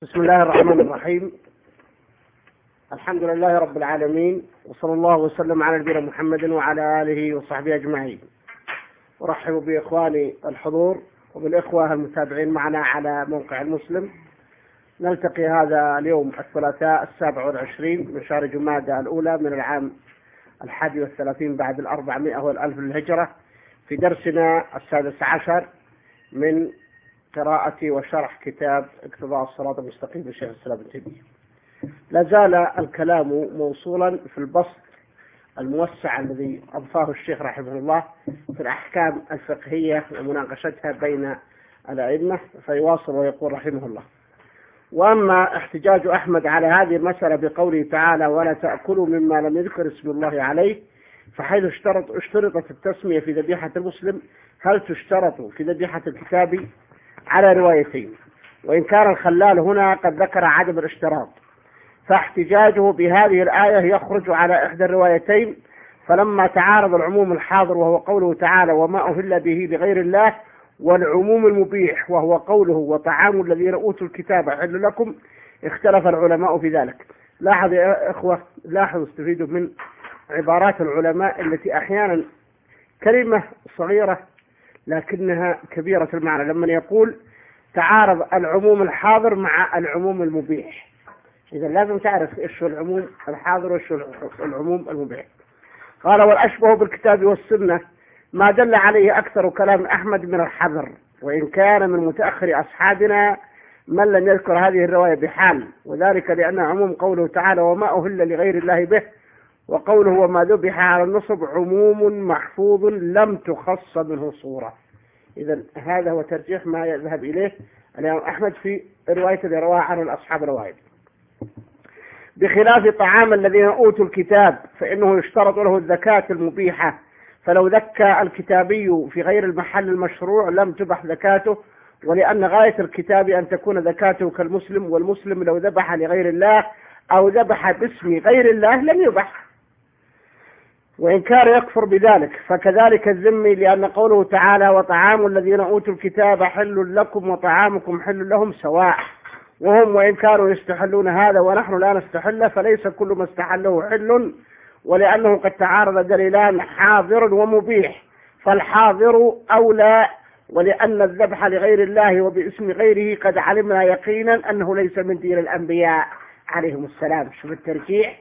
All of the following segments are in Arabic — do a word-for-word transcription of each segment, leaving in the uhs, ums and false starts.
بسم الله الرحمن الرحيم. الحمد لله رب العالمين، وصلى الله وسلم على نبينا محمد وعلى آله وصحبه أجمعين. أرحب بإخواني الحضور وبالإخوة المتابعين معنا على موقع المسلم. نلتقي هذا اليوم الثلاثاء السابع والعشرين من شهر جمادى الأولى من العام الحادي والثلاثين بعد الأربعمائة والألف للهجرة، في درسنا السادس عشر من قراءة وشرح كتاب اقتضاء الصراط المستقيم لشيخ الإسلام ابن تيمية. لا زال الكلام موصولا في البسط الموسع الذي أضفاه الشيخ رحمه الله في الأحكام الفقهية ومناقشتها بين الأئمة، فيواصل ويقول رحمه الله: وأما احتجاج أحمد على هذه المسألة بقوله تعالى: ولا تأكلوا مما لم يذكر اسم الله عليه، فحيث اشترط اشترطت التسمية في ذبيحة المسلم، هل تشترط في ذبيحة الكتاب؟ على روايتين، وإن كان الخلال هنا قد ذكر عدم الاشتراط، فاحتجاجه بهذه الآية يخرج على إحدى الروايتين. فلما تعارض العموم الحاضر وهو قوله تعالى: وما أهل به لغير الله، والعموم المبيح وهو قوله: وطعام الذين أوتوا الكتاب حل لكم، اختلف العلماء في ذلك. لاحظ يا إخوة، لاحظوا استفيدوا من عبارات العلماء التي أحيانا كلمة صغيرة لكنها كبيرة المعنى، لما يقول تعارض العموم الحاضر مع العموم المبيح. إذا لازم تعرف إيش العموم الحاضر وإيش العموم المبيح. قال: والأشبه بالكتاب والسنة ما دل عليه أكثر كلام أحمد من الحذر، وإن كان من متأخر أصحابنا من لم يذكر هذه الرواية بحال، وذلك لأن عموم قوله تعالى: وما أهل لغير الله به، وقوله: وما ذبح على النصب، عموم محفوظ لم تخص منه صورة. إذا هذا هو ترجيح ما يذهب إليه الإمام أحمد في رواية الذي رواها عن الأصحاب الرواية، بخلاف طعام الذين أوتوا الكتاب فإنه يشترط له الزكاة المبيحة، فلو ذكى الكتابي في غير المحل المشروع لم تبح زكاته، ولأن غاية الكتاب أن تكون زكاته كالمسلم، والمسلم لو ذبح لغير الله أو ذبح باسم غير الله لم يبح، وإن كان يكفر بذلك. فكذلك الذمي، لأن قوله تعالى: وطعام الذين أوتوا الكتاب حل لكم وطعامكم حل لهم سواء، وهم وإن كانوا يستحلون هذا ونحن لا نستحله، فليس كل ما استحله حل، ولأنه قد تعارض دليلان حاضر ومبيح، فالحاضر أولى، ولأن الذبح لغير الله وباسم غيره قد علمنا يقينا أنه ليس من دين الأنبياء عليهم السلام. شوف الترجيح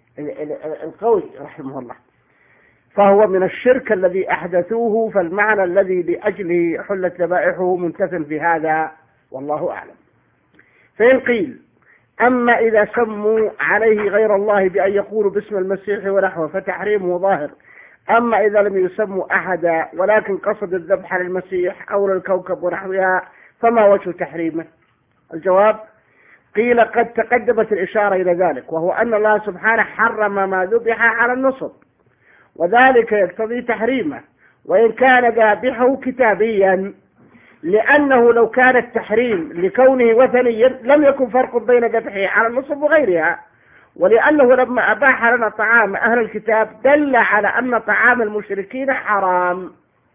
القوي رحمه الله. فهو من الشرك الذي أحدثوه، فالمعنى الذي لأجله حلت ذبائحه منتفٍ في هذا، والله أعلم. فإن قيل: أما إذا سموا عليه غير الله بأن يقولوا باسم المسيح ونحوه فتحريمه ظاهر، أما إذا لم يسموا أحدا ولكن قصد الذبح للمسيح أو للكوكب ونحوها فما وجه تحريمه؟ الجواب: قيل قد تقدمت الإشارة إلى ذلك، وهو أن الله سبحانه حرم ما ذبح على النصب، وذلك يقتضي تحريمه وإن كان ذابحه كتابيا، لأنه لو كان التحريم لكونه وثنيا لم يكن فرق بين ذبحه على النصب وغيرها، ولأنه لما أباح لنا طعام أهل الكتاب دل على أن طعام المشركين حرام،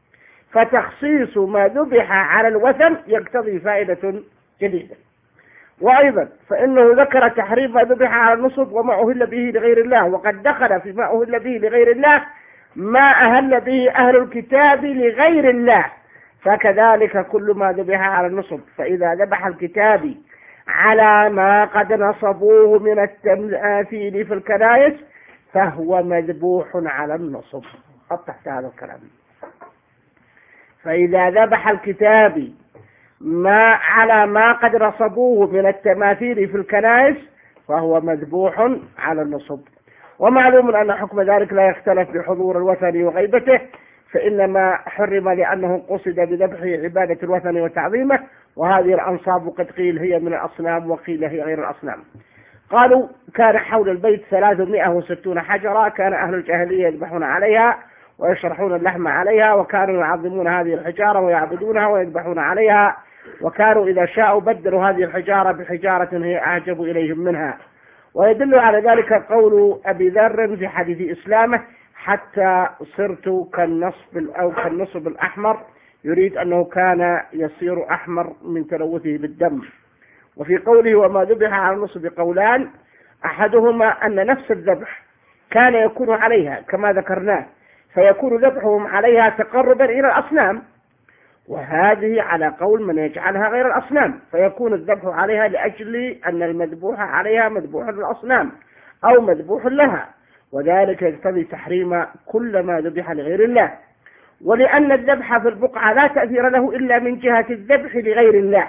فتخصيص ما ذبح على الوثن يقتضي فائدة جديدة. وأيضا فإنه ذكر تحريم ما ذبح على النصب وما أهل به لغير الله، وقد دخل في ما أهل به لغير الله ما أهل به أهل الكتاب لغير الله، فكذلك كل ما ذبح على النصب. فإذا ذبح الكتابي على ما قد نصبوه من التماثيل في الكنائس فهو مذبوح على النصب. قد تحت هذا الكلام. فإذا ذبح الكتابي ما على ما قد نصبوه من التماثيل في الكنائس فهو مذبوح على النصب. ومعلوم أن حكم ذلك لا يختلف بحضور الوثن وغيبته، فإنما حرم لأنه قصد بذبحه عبادة الوثن وتعظيمه، وهذه الأنصاب قد قيل هي من الأصنام وقيل هي غير الأصنام. قالوا: كان حول البيت ثلاثمائة وستون حجرة، كان أهل الجاهلية يذبحون عليها ويشرحون اللحم عليها، وكانوا يعظمون هذه الحجارة ويعبدونها ويذبحون عليها، وكانوا إذا شاءوا بدلوا هذه الحجارة بحجارة هي أعجب إليهم منها. ويدل على ذلك قول أبي ذر في حديث إسلامه: حتى صرت كالنصب أو كالنصب الأحمر، يريد أنه كان يصير أحمر من تلوثه بالدم. وفي قوله وما ذبح على النصب قولان، أحدهما أن نفس الذبح كان يكون عليها كما ذكرناه، فيكون ذبحهم عليها تقربا إلى الأصنام، وهذه على قول من يجعلها غير الأصنام، فيكون الذبح عليها لأجل أن المذبوح عليها مذبوح للأصنام أو مذبوح لها، وذلك يقتضي تحريم كل ما ذبح لغير الله. ولأن الذبح في البقعة لا تأثير له إلا من جهة الذبح لغير الله،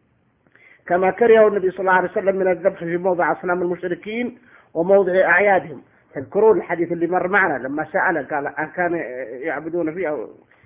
كما كره النبي صلى الله عليه وسلم من الذبح في موضع أصنام المشركين وموضع أعيادهم. تذكرون الحديث اللي مر معنا لما سأل قال أكان يعبدون فيه؟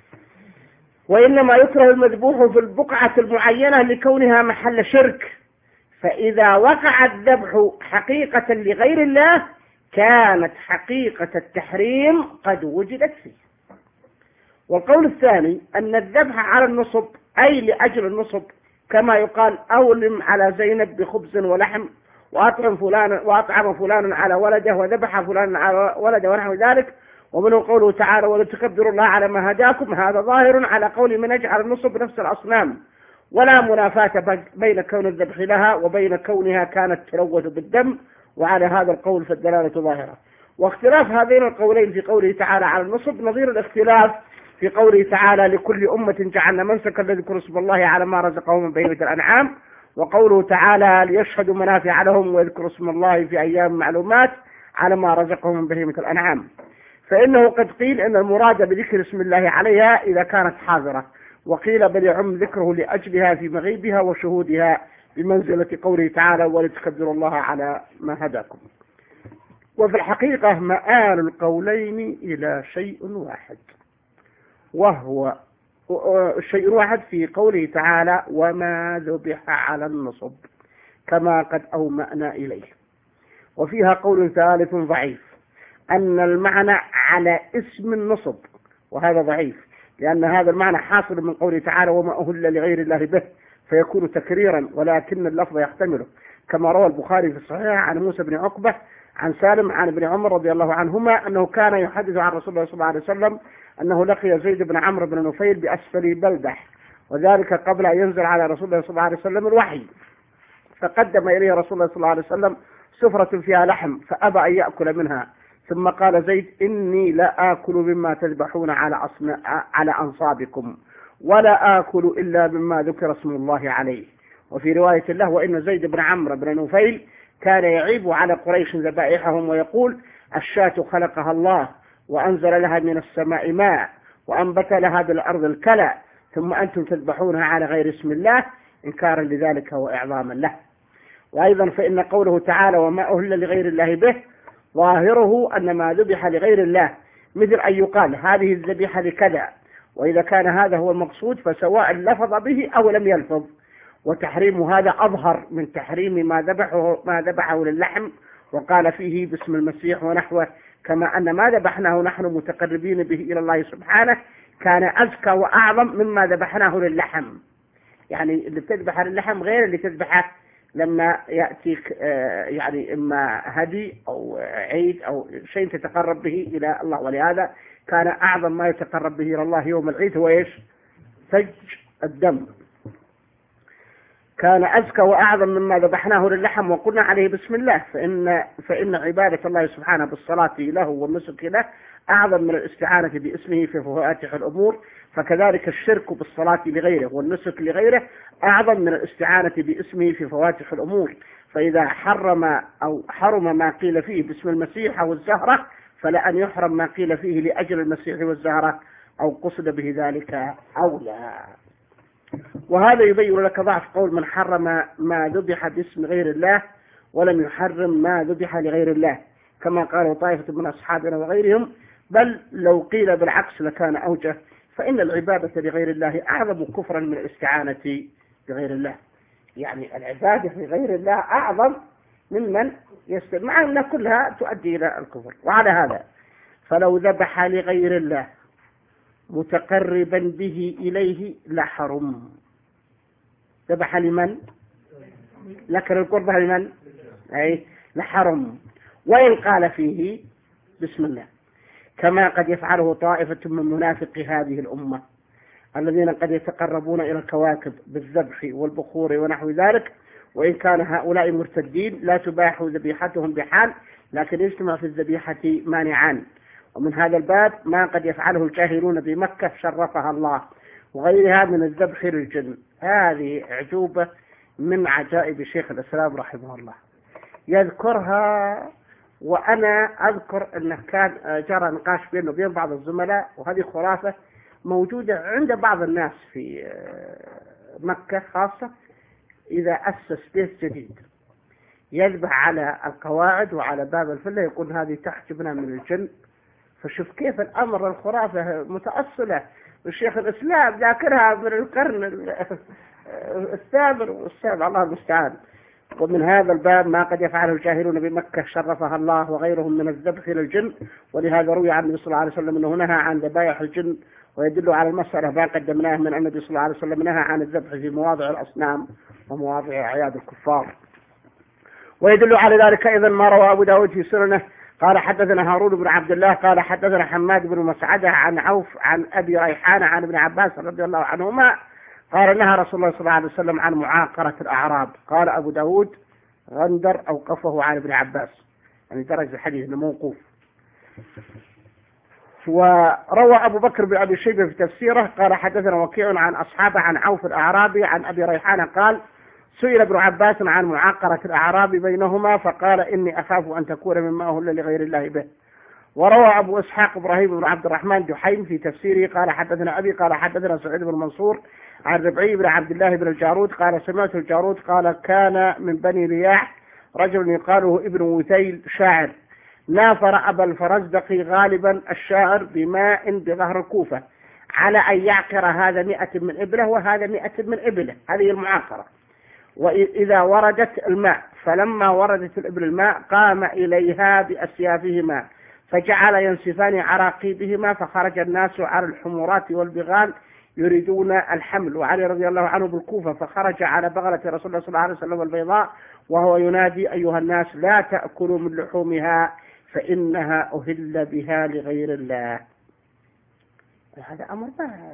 وإنما يكره المذبوح في البقعة المعينة لكونها محل شرك، فإذا وقع الذبح حقيقة لغير الله كانت حقيقة التحريم قد وجدت فيه. والقول الثاني أن الذبح على النصب أي لأجل النصب، كما يقال أولم على زينب بخبز ولحم وأطعم فلان وأطعم فلان على ولده وذبح فلان على ولده ونحو ذلك. ومنه قوله تعالى ولتكبروا الله على ما هداكم، هذا ظاهر على قول من يجعل النصب نفس الأصنام، ولا منافاة بين كون الذبح لها وبين كونها كانت تلوث بالدم، وعلى هذا القول فالدلالة ظاهرة. واختلاف هذين القولين في قوله تعالى على النصب نظير الاختلاف في قوله تعالى لكل أمة جعلنا منسكا ليذكروا اسم الله على ما رزقهم من بهيمة الأنعام، وقوله تعالى ليشهدوا منافع لهم ويذكروا اسم الله في أيام معلومات على ما رزقهم من بهيمة الأنعام. فإنه قد قيل إن المراد بذكر اسم الله عليها إذا كانت حاضرة، وقيل بل يعم ذكره لأجلها في مغيبها وشهودها بمنزلة قوله تعالى ولتكبروا الله على ما هداكم. وفي الحقيقة مآل القولين إلى شيء واحد، وهو شيء واحد في قوله تعالى وما ذبح على النصب كما قد أومأنا إليه. وفيها قول ثالث ضعيف أن المعنى على اسم النصب، وهذا ضعيف لأن هذا المعنى حاصل من قوله تعالى وما أهل لغير الله به، فيكون تكريرا ولكن اللفظ يحتمله، كما روى البخاري في الصحيح عن موسى بن عقبة عن سالم عن ابن عمر رضي الله عنهما أنه كان يحدث عن رسول الله صلى الله عليه وسلم أنه لقي زيد بن عمرو بن نفيل بأسفل بلدح، وذلك قبل أن ينزل على رسول الله صلى الله عليه وسلم الوحي، فقدم إليه رسول الله صلى الله عليه وسلم سفرة فيها لحم فأبى أن يأكل منها، ثم قال زيد إني لا آكل مما تذبحون على أصن... على أنصابكم ولا آكل إلا مما ذكر اسم الله عليه. وفي رواية له وإن زيد بن عمرو بن نفيل كان يعيب على قريش ذبائحهم ويقول الشاة خلقها الله وأنزل لها من السماء ماء وأنبت لها بالأرض الكلى، ثم أنتم تذبحونها على غير اسم الله إنكارا لذلك وإعظاما له. وأيضا فإن قوله تعالى وما أهل لغير الله به ظاهره أن ما ذبح لغير الله، مثل أن يقال هذه الذبيحة لكذا، وإذا كان هذا هو المقصود فسواء لفظ به أو لم يلفظ، وتحريم هذا أظهر من تحريم ما ذبحه ما ذبحه للحم وقال فيه باسم المسيح ونحوه، كما أن ما ذبحناه نحن متقربين به إلى الله سبحانه كان أزكى وأعظم مما ذبحناه للحم. يعني اللي تذبح للحم غير اللي تذبحه لما يأتيك يعني إما هدي أو عيد أو شيء تتقرب به إلى الله، ولهذا كان أعظم ما يتقرب به إلى الله يوم العيد هو إيش؟ سج الدم، كان أزكى وأعظم مما ذبحناه للحم وقلنا عليه بسم الله، فإن, فإن عبادة الله سبحانه بالصلاة له والنسك له أعظم من الاستعانة باسمه في فواتح الأمور، فكذلك الشرك بالصلاة لغيره والنسك لغيره أعظم من الاستعانة باسمه في فواتح الأمور. فإذا حرم أو حرم ما قيل فيه باسم المسيح أو الزهرة فلأن يحرم ما قيل فيه لأجل المسيح والزهرة أو قصد به ذلك أو لا. وهذا يبين لك ضعف قول من حرم ما ذبح باسم غير الله ولم يحرم ما ذبح لغير الله، كما قال طائفة من أصحابنا وغيرهم، بل لو قيل بالعكس لكان أوجه، فإن العبادة لغير الله أعظم كفرا من الاستعانة بغير الله. يعني العبادة لغير الله أعظم ممن يستمع، مع أن كلها تؤدي إلى الكفر. وعلى هذا فلو ذبح لغير الله متقربا به إليه لحرم. ذبح لمن؟ لكن القربة لمن؟ أي لحرم، وإن قال فيه بسم الله، كما قد يفعله طائفة من منافق هذه الأمة الذين قد يتقربون إلى الكواكب بالذبح والبخور ونحو ذلك، وإن كان هؤلاء مرتدين لا تباح ذبيحتهم بحال، لكن يجتمع في الذبيحة مانعان. ومن هذا الباب ما قد يفعله الجاهلون بمكة شرفها الله وغيرها من الذبح للجن. هذه أعجوبة من عجائب شيخ الإسلام رحمه الله يذكرها. وأنا أذكر أنه كان جرى نقاش بينه وبين بعض الزملاء، وهذه خرافة موجودة عند بعض الناس في مكة خاصة. إذا أسس بيت جديد يذبح على القواعد وعلى باب الفلة يقول هذه تحجبنا من الجن. فشوف كيف الأمر الخرافة متأصلة، والشيخ الإسلام ذاكرها من القرن الثامن والسابع الله المستعان. ومن هذا الباب ما قد يفعله الجاهلون بمكة شرفها الله وغيرهم من الذبح للجن. ولهذا روي عن النبي صلى الله عليه وسلم أنه نهى عن ذبائح الجن، ويدل على المسألة ما قدمناه من أن النبي صلى الله عليه وسلم نهى عن الذبح في مواضع الأصنام ومواضع أعياد الكفار. ويدل على ذلك أيضا ما روى أبو داود في سننه قال حدثنا هارون بن عبد الله قال حدثنا حماد بن مسعدة عن عوف عن أبي ريحانة عن ابن عباس رضي الله عنهما قال نهى رسول الله صلى الله عليه وسلم عن معاقرة الأعراب. قال أبو داود غندر أوقفه عن ابن عباس، يعني درجة الحديث موقوف. وروى أبو بكر بن أبي شيبة في تفسيره قال حدثنا وكيع عن أصحابه عن عوف الأعرابي عن أبي ريحانة قال سئل ابن عباس عن معاقرة الأعراب بينهما فقال إني أخاف أن تكون مما أهل لغير الله به. وروى أبو إسحاق إبراهيم بن عبد الرحمن جحيم في تفسيره قال حدثنا أبي قال حدثنا سعيد بن منصور عن ربعي بن عبد الله بن الجارود قال سمعت الجارود قال كان من بني رياح رجل يقاله ابن وثيل شاعر نافر أبا الفرزدق غالبا الشاعر بماء بظهر الكوفة على أن يعقر هذا مئة من إبله وهذا مئة من إبله. هذه المعاقرة. وإذا وردت الماء فلما وردت الإبل الماء قام إليها بأسيافهما فجعل ينسفان عراقيبهما فخرج الناس على الحمرات والبغال يريدون الحمل. وعلي رضي الله عنه بالكوفة فخرج على بغلة رسول الله صلى الله عليه وسلم البيضاء وهو ينادي أيها الناس لا تأكلوا من لحومها فإنها أهل بها لغير الله. هذا أمر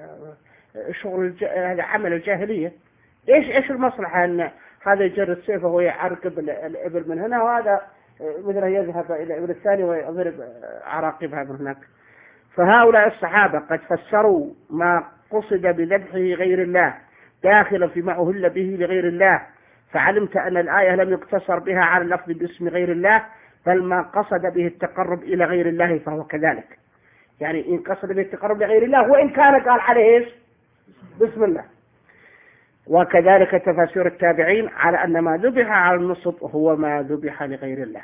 شغل الج... هذا عمل الجاهلية. إيش إيش المصلحة أن هذا يجر السيف وهو يعرقب الإبل من هنا وهذا مثله يذهب إلى الإبل الثاني ويضرب عراقبها من هناك. فهؤلاء الصحابة قد فسروا ما قصد بذبحه غير الله داخلا فيما أهل به لغير الله، فعلمت أن الآية لم يقتصر بها على اللفظ باسم غير الله بل ما قصد به التقرب إلى غير الله فهو كذلك. يعني إن قصد به التقرب لغير الله وإن كان قال عليه إيش بسم الله. وكذلك تفاسير التابعين على أن ما ذبح على النصب هو ما ذبح لغير الله.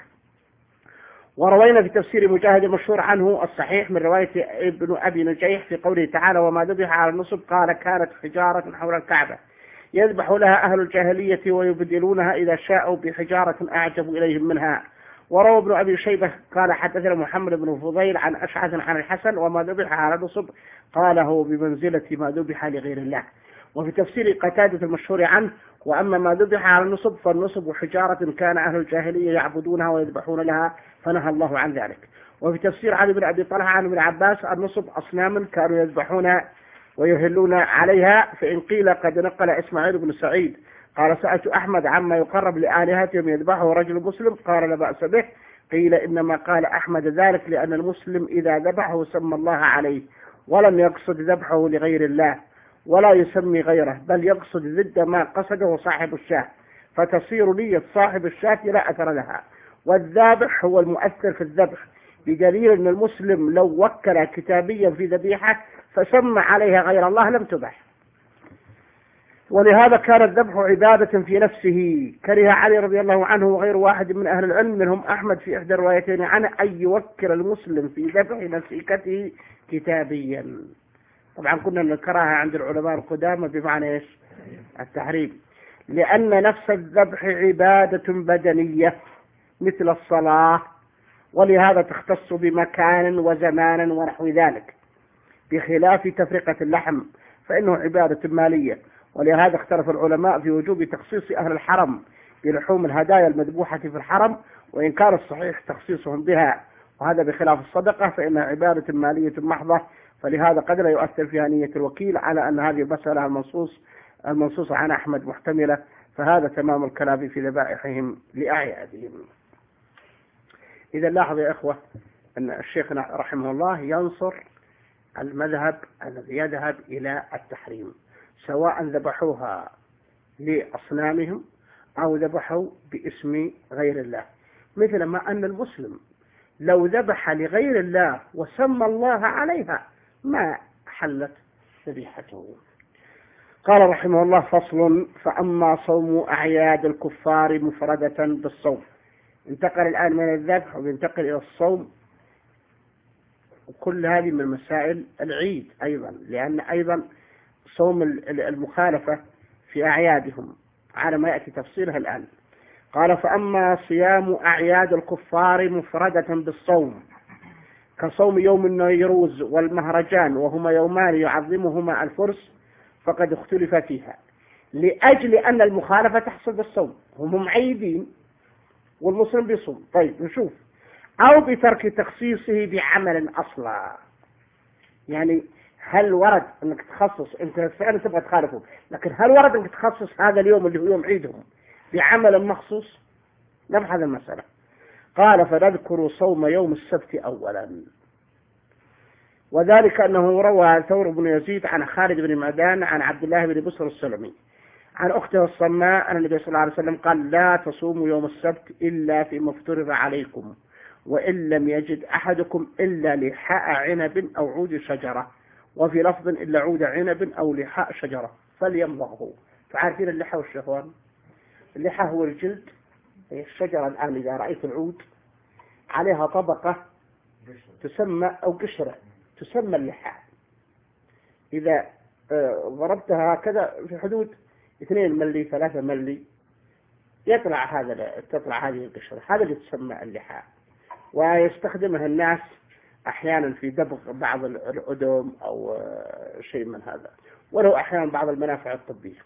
وروينا في تفسير مجاهد المشهور عنه الصحيح من رواية ابن أبي نجيح في قوله تعالى وما ذبح على النصب قال كانت حجارة حول الكعبة يذبح لها أهل الجاهلية ويبدلونها إذا شاءوا بحجارة أعجب إليهم منها. وروى ابن أبي شيبة قال حدثنا محمد بن فضيل عن أشعث عن الحسن وما ذبح على النصب قال هو بمنزلة ما ذبح لغير الله. وفي تفسير قتادة المشهور عنه وأما ما ذبح على النصب فالنصب حجارة كان أهل الجاهلية يعبدونها ويذبحون لها فنهى الله عن ذلك. وفي تفسير علي بن أبي طلحة عن ابن عباس النصب أصنام كانوا يذبحون ويهلون عليها. فإن قيل قد نقل إسماعيل بن سعيد قال سألت أحمد عما يقرب لآلهتهم يذبحه رجل مسلم قال لا بأس به. قيل إنما قال أحمد ذلك لأن المسلم إذا ذبحه سمى الله عليه ولم يقصد ذبحه لغير الله ولا يسمي غيره بل يقصد ضد ما قصده صاحب الشاة فتصير نية صاحب الشاة لا أثر لها. والذابح هو المؤثر في الذبح بدليل أن المسلم لو وكل كتابيا في ذبيحة فسمى عليها غير الله لم تبح. ولهذا كان الذبح عبادة في نفسه. كره علي رضي الله عنه وغير واحد من أهل العلم منهم أحمد في إحدى الروايتين عنه أن يوكل المسلم في ذبح نسيكته كتابيا. طبعا كنا نكرهها عند العلماء القدامى بمعنى إيش التحريم لأن نفس الذبح عبادة بدنية مثل الصلاة ولهذا تختص بمكان وزمان ونحو ذلك بخلاف تفرقة اللحم فإنه عبادة مالية. ولهذا اختلف العلماء في وجوب تخصيص أهل الحرم بلحوم الهدايا المذبوحة في الحرم وإن كان الصحيح تخصيصهم بها وهذا بخلاف الصدقة فإنها عبادة مالية محضة فلهذا قد لا يؤثر فيها نية الوكيل على أن هذه المسألة المنصوص المنصوصة عن أحمد محتملة فهذا تمام الكلام في ذبائحهم لأعيادهم. إذا لاحظ يا إخوة أن الشيخ رحمه الله ينصر المذهب الذي يذهب إلى التحريم، سواء ذبحوها لأصنامهم أو ذبحوا باسم غير الله، مثل ما أن المسلم لو ذبح لغير الله وسمى الله عليها ما حلت ذبيحته. قال رحمه الله: فصل: فأما صوم أعياد الكفار مفردة بالصوم. انتقل الآن من الذبح وينتقل إلى الصوم، وكل هذه من مسائل العيد أيضا، لأن أيضا صوم المخالفة في أعيادهم على ما يأتي تفصيلها الآن. قال: فأما صيام أعياد الكفار مفردة بالصوم كصوم يوم النيروز والمهرجان، وهما يومان يعظمهما الفرس، فقد اختلف فيها لأجل أن المخالفة تحصل بالصوم، هم معيدين والمسلم بيصوم. طيب نشوف: أو بترك تخصيصه بعمل أصلا. يعني هل ورد أنك تخصص، أنت فعلا تبغى تخالفه، لكن هل ورد أنك تخصص هذا اليوم اللي هو يوم عيدهم بعمل مخصوص؟ نبحث المسألة. قال: فنذكر صوم يوم السبت أولا، وذلك أنه روى ثور بن يزيد عن خالد بن معدان عن عبد الله بن بسر السلمي عن أخته الصماء أن النبي صلى الله عليه وسلم قال: لا تصوموا يوم السبت إلا فيما افترض عليكم، وإن لم يجد أحدكم إلا لحاء عنب أو عود شجرة، وفي لفظ إلا عود عنب أو لحاء شجرة فليمضغه. فعارفين اللحى والشهوان؟ اللحى هو الجلد، هي الشجرة. الآن إذا رأيت العود عليها طبقة تسمى أو قشرة تسمى اللحى، إذا ضربتها هكذا في حدود اثنين ملي ثلاثة ملي يطلع هذا تطلع هذه القشرة، هذا اللي تسمى اللحى. ويستخدمها الناس أحيانا في دبغ بعض الأدم أو شيء من هذا، ولو أحيانا بعض المنافع الطبية.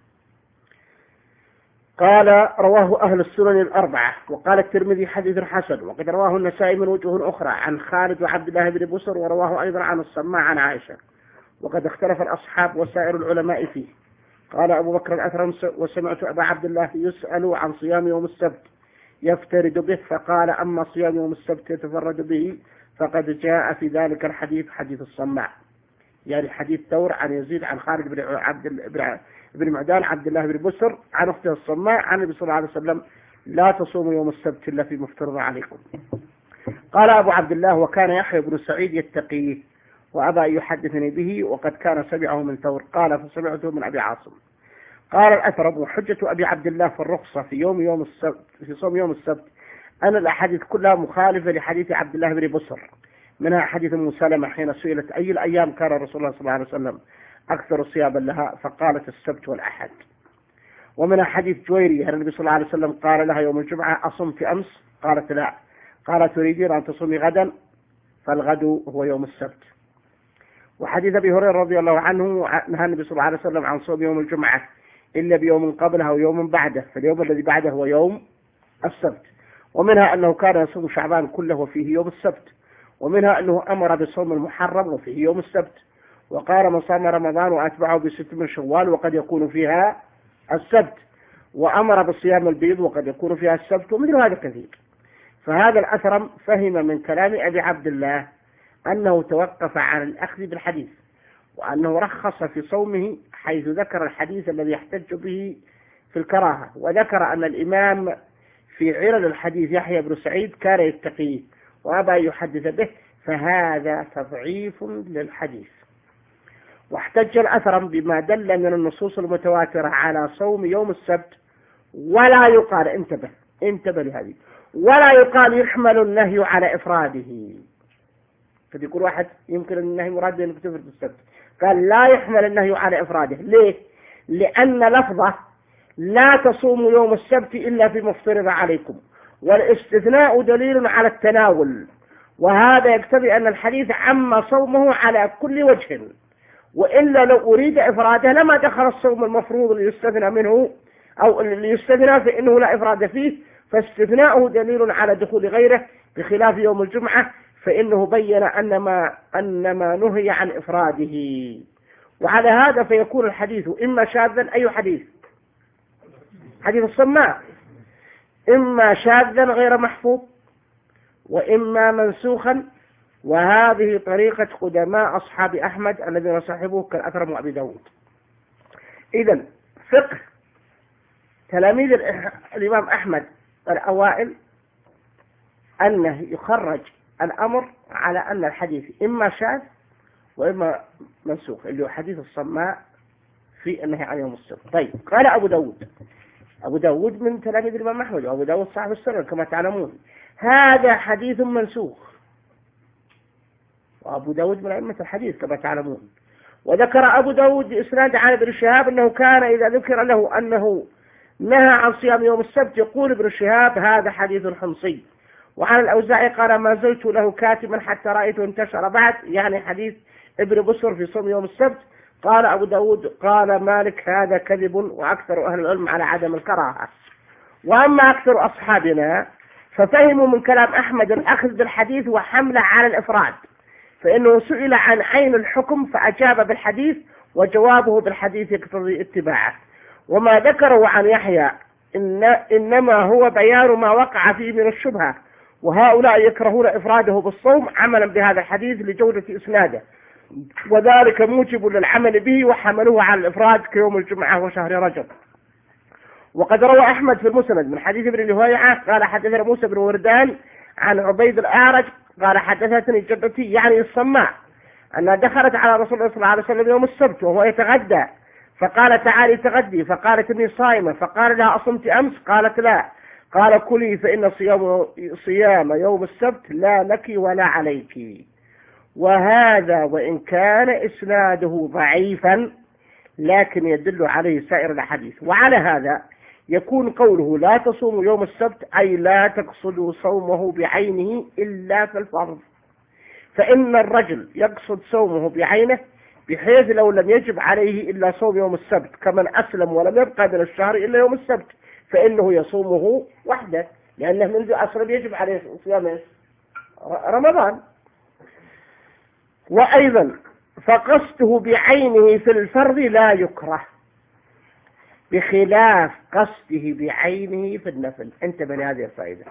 قال: رواه أهل السنن الأربعة، وقال الترمذي حديث حسن، وقد رواه النسائي من وجوه أخرى عن خالد وعبد الله بن بسر، ورواه أيضا عن الصماء عن عائشة، وقد اختلف الأصحاب وسائر العلماء فيه. قال أبو بكر الأثرم: وسمعت أبا عبد الله يسأل عن صيام يوم السبت يفترد به، فقال: أما صيام يوم السبت يتفرد به فقد جاء في ذلك الحديث حديث الصماء، يعني حديث ثور عن يزيد عن خالد بن عبد بن معدان عبد الله بن بسر عن أخته الصماء عن النبي صلى الله عليه وسلم: لا تصوموا يوم السبت إلا فيما افترض عليكم. قال أبو عبد الله: وكان يحيى بن سعيد يتقيه وأبى أن يحدثني به، وقد كان سمعه من ثور. قال: فسمعته من أبي عاصم. قال الأثرم: وحجة أبي عبد الله في الرخصة في يوم يوم السبت في صوم يوم السبت أن الأحاديث كلها مخالفة لحديث عبد الله بن بسر، منها حديث أم سلمة حين سئلت أي الأيام كان رسول الله صلى الله عليه وسلم أكثر صياما لها، فقالت السبت والأحد. ومنها حديث جويرية أن النبي صلى الله عليه وسلم قال لها يوم الجمعة: أصمت أمس؟ قالت: لا. قال: تريدين أن تصومي غدا؟ فالغد هو يوم السبت. وحديث أبي هريرة رضي الله عنه نهى النبي صلى الله عليه وسلم عن صوم يوم الجمعة إلا بيوم قبله أو يوم بعده، فاليوم الذي بعده هو يوم السبت. ومنها أنه كان يصوم شعبان كله وفيه يوم السبت. ومنها أنه أمر بصوم المحرم وفيه يوم السبت، وقال: من صام رمضان وأتبعه بست من شوال وقد يكون فيها السبت، وأمر بصيام البيض وقد يكون فيها السبت، ومثل هذا كثير. فهذا الأثرم فهم من كلام أبي عبد الله أنه توقف عن الأخذ بالحديث، وأنه رخص في صومه حيث ذكر الحديث الذي يحتج به في الكراهة، وذكر أن الإمام في علل الحديث يحيى بن سعيد كان يتقيه وأبى أن يحدث به، فهذا تضعيف للحديث. واحتج الأثرم بما دل من النصوص المتواترة على صوم يوم السبت، ولا يقال، انتبه انتبه لهذه، ولا يقال يحمل النهي على إفراده. قد يقول واحد يمكن النهي مراد أنك تفرد السبت، قال لا يحمل النهي على إفراده. ليه؟ لأن لفظه لا تصوموا يوم السبت إلا فيما افترض عليكم، والاستثناء دليل على التناول، وهذا يقتضي أن الحديث عم صومه على كل وجه، وإلا لو أريد إفراده لما دخل الصوم المفروض اللي يستثنى منه أو اللي يستثنى فإنه لا إفراد فيه، فاستثناؤه دليل على دخول غيره، بخلاف يوم الجمعة فإنه بين أن ما, أن ما نهي عن إفراده. وعلى هذا فيكون الحديث إما شاذا، أي حديث حديث الصماء إما شاذا غير محفوظ وإما منسوخا، وهذه طريقة قدماء أصحاب أحمد الذين صاحبوه كالأكرم وأبي داود. إذن فقه تلاميذ الإمام أحمد الأوائل أنه يخرج الأمر على أن الحديث إما شاذ وإما منسوخ، اللي هو حديث الصماء في النهي عن يوم السبت. طيب، قال أبو داود، أبو داود من تلاميذ الإمام أحمد، وأبو داود صاحب السنن كما تعلمون، هذا حديث منسوخ، وأبو داود من أئمة الحديث كما تعلمون. وذكر أبو داود بإسناد عن ابن شهاب أنه كان إذا ذكر له أنه نهى عن صيام يوم السبت يقول ابن شهاب هذا حديث حمصي. وعن الأوزاعي قال ما زلت له كاتما حتى رأيته انتشر بعد، يعني حديث ابن بسر في صوم يوم السبت. قال أبو داود قال مالك هذا كذب، وأكثر أهل العلم على عدم الكراهة. وأما أكثر أصحابنا ففهموا من كلام أحمد الأخذ بالحديث وحمله على الإفراد، فإنه سئل عن عين الحكم فأجاب بالحديث، وجوابه بالحديث يقتضي اتباعه. وما ذكره عن يحيى إن إنما هو بيان ما وقع فيه من الشبهة، وهؤلاء يكرهون إفراده بالصوم عملا بهذا الحديث لجودة إسناده، وذلك موجب للعمل به، وحملوه على الإفراد كيوم الجمعة وشهر رجب. وقد روى أحمد في المسند من حديث ابن لهيعة قال حدثنا موسى بن وردان عن عبيد الأعرج قال حدثتني جدتي يعني الصماء أنها دخلت على رسول الله صلى الله عليه وسلم يوم السبت وهو يتغدى، فقال تعالي تغدي، فقالت إني صائمة، فقال لها أصمت أمس؟ قالت لا، قال كلي فإن صيام, صيام يوم السبت لا لك ولا عليك. وهذا وإن كان إسناده ضعيفا لكن يدل عليه سائر الحديث. وعلى هذا يكون قوله لا تصوم يوم السبت أي لا تقصد صومه بعينه إلا في الفرض، فإن الرجل يقصد صومه بعينه بحيث لو لم يجب عليه إلا صوم يوم السبت كمن أسلم ولم يبقى من الشهر إلا يوم السبت فإنه يصومه وحده، لأنه منذ أسلم يجب عليه صيام رمضان. وأيضا فقصده بعينه في الفرض لا يكره بخلاف قصده بعينه في النفل. انتبه لهذه الفائدة.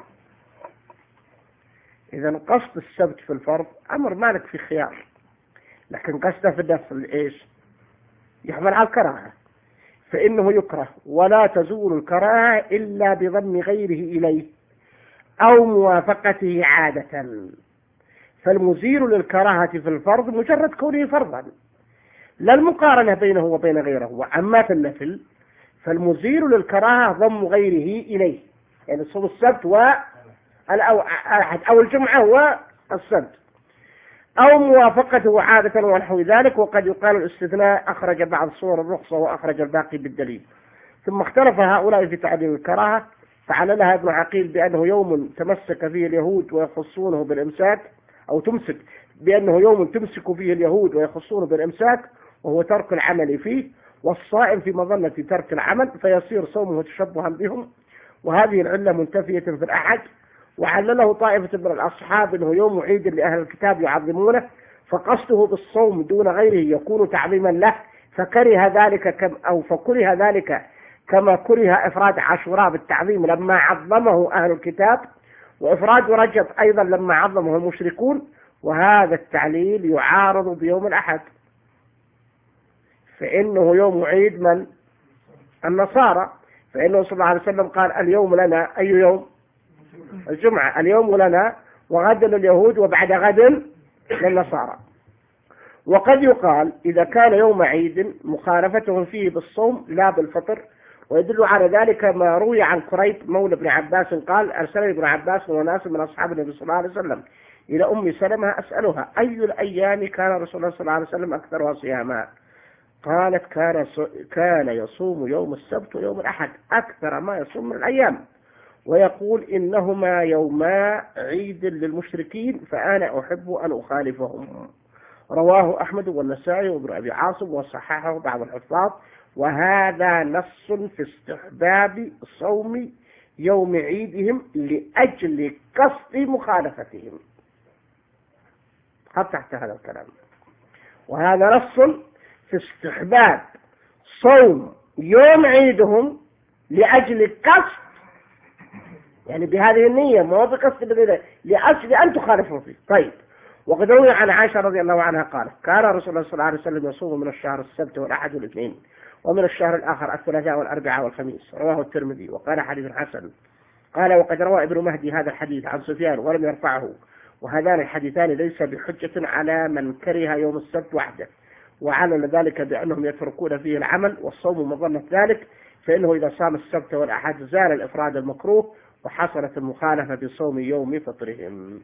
إذا قصد السبت في الفرض أمر مالك في خيار، لكن قصده في النفل إيش؟ يحمل على الكراهة، فإنه يكره، ولا تزول الكراهة إلا بضم غيره إليه أو موافقته عادة. فالمزيل للكراهة في الفرض مجرد كونه فرضا، لا المقارنة بينه وبين غيره. وأما في النفل فالمزيل للكراهة ضم غيره إليه، يعني صوم السبت والأحد أو الجمعة والسبت، أو موافقته عادة ونحو ذلك. وقد يقال الاستثناء أخرج بعض صور الرخصة وأخرج الباقي بالدليل. ثم اختلف هؤلاء في تعديل الكراهة، فعللها ابن عقيل بأنه يوم تمسك فيه اليهود ويخصونه بالإمساك، أو تمسك بأنه يوم تمسك فيه اليهود ويخصونه بالإمساك وهو ترك العمل فيه، والصائم في مظنة ترك العمل فيصير صومه تشبها بهم، وهذه العلة منتفية في الأحد. وعلله طائفة من الأصحاب أنه يوم عيد لأهل الكتاب يعظمونه، فقصده بالصوم دون غيره يكون تعظيما له، فكره ذلك كم أو فكره ذلك كما كره إفراد عاشوراء بالتعظيم لما عظمه أهل الكتاب، وإفراد رجب أيضا لما عظمه المشركون. وهذا التعليل يعارض بيوم الأحد، فإنه يوم عيد من النصارى، فإنه صلى الله عليه وسلم قال اليوم لنا أي يوم؟ الجمعة، اليوم لنا وغد لليهود وبعد غد للنصارى. وقد يقال إذا كان يوم عيد مخالفتهم فيه بالصوم لا بالفطر، ويدل على ذلك ما روي عن قريب مولى ابن عباس قال أرسل ابن عباس وناس من أصحاب النبي صلى الله عليه وسلم إلى أم سلمة أسألها أي الأيام كان رسول الله صلى الله عليه وسلم أكثرها صياما؟ قالت كان كان يصوم يوم السبت ويوم الأحد أكثر ما يصوم من الأيام، ويقول إنهما يوما عيد للمشركين فأنا أحب أن أخالفهم. رواه أحمد والنسائي وابن أبي عاصم وصححه بعض الحفاظ. وهذا نص في استحباب صوم يوم عيدهم لأجل قصد مخالفتهم. خط تحت هذا الكلام. وهذا نص في استحباب صوم يوم عيدهم لأجل قصد، يعني بهذه النية، ما هو بقصد لأجل أن تخالفوا فيه. طيب، وقد روي عن عائشة رضي الله عنها قالت كان رسول الله صلى الله عليه وسلم يصوم من الشهر السبت والأحد والاثنين، ومن الشهر الآخر الثلاثاء والأربعاء والخميس، رواه الترمذي وقال حديث حسن. قال وقد روى ابن مهدي هذا الحديث عن سفيان ولم يرفعه، وهذان الحديثان ليس بحجة على من كره يوم السبت وحده، وعلل ذلك بأنهم يتركون فيه العمل والصوم مظنة ذلك، فإنه إذا صام السبت والأحد زال الإفراد المكروه وحصلت المخالفة بصوم يوم فطرهم.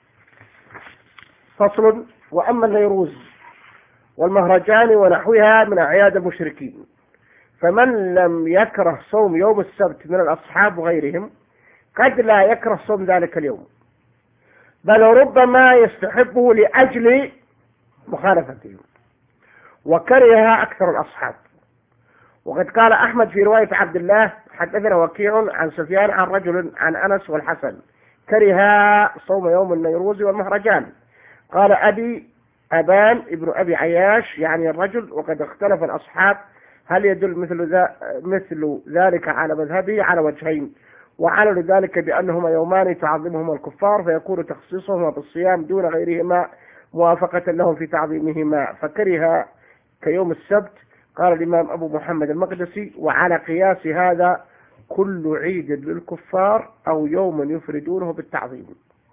فصل. وأما النيروز والمهرجان ونحوها من أعياد المشركين، فمن لم يكره صوم يوم السبت من الأصحاب وغيرهم قد لا يكره صوم ذلك اليوم، بل ربما يستحبه لأجل مخالفتهم، وكرهها أكثر الأصحاب. وقد قال أحمد في رواية عبد الله حدثنا وكيع عن سفيان عن رجل عن أنس والحسن كرها صوم يوم النيروز والمهرجان. قال أبي أبان ابن أبي عياش يعني الرجل، وقد اختلف الأصحاب هل يدل مثل, ذا مثل ذلك على مذهبه على وجهين، وعلى ذلك بأنهما يومان تعظمهما الكفار فيكون تخصيصهما بالصيام دون غيرهما موافقة لهم في تعظيمهما، فكره كيوم السبت. قال الإمام أبو محمد المقدسي وعلى قياس هذا كل عيد للكفار أو يوم يفردونه بالتعظيم.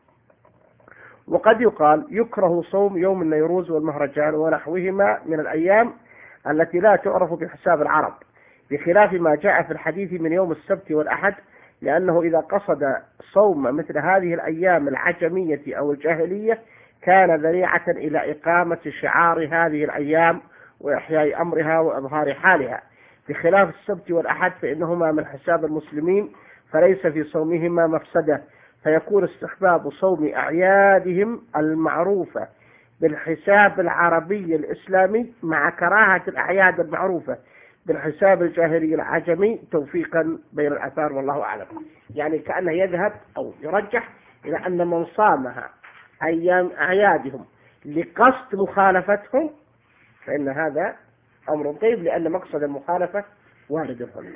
وقد يقال يكره صوم يوم النيروز والمهرجان ونحوهما من الأيام التي لا تعرف بحساب العرب، بخلاف ما جاء في الحديث من يوم السبت والأحد، لأنه إذا قصد صوم مثل هذه الأيام العجمية أو الجاهلية كان ذريعة إلى إقامة شعار هذه الأيام وإحياء أمرها وإظهار حالها، بخلاف السبت والأحد فإنهما من حساب المسلمين فليس في صومهما مفسدة، فيكون استحباب صوم أعيادهم المعروفة بالحساب العربي الإسلامي مع كراهة الأعياد المعروفة بالحساب الجاهلي العجمي توفيقا بين الآثار، والله أعلم. يعني كأنه يذهب أو يرجح إلى أن من صامها أيام أعيادهم لقصد مخالفتهم فإن هذا أمر طيب، لأن مقصد المخالفة وارد هنا.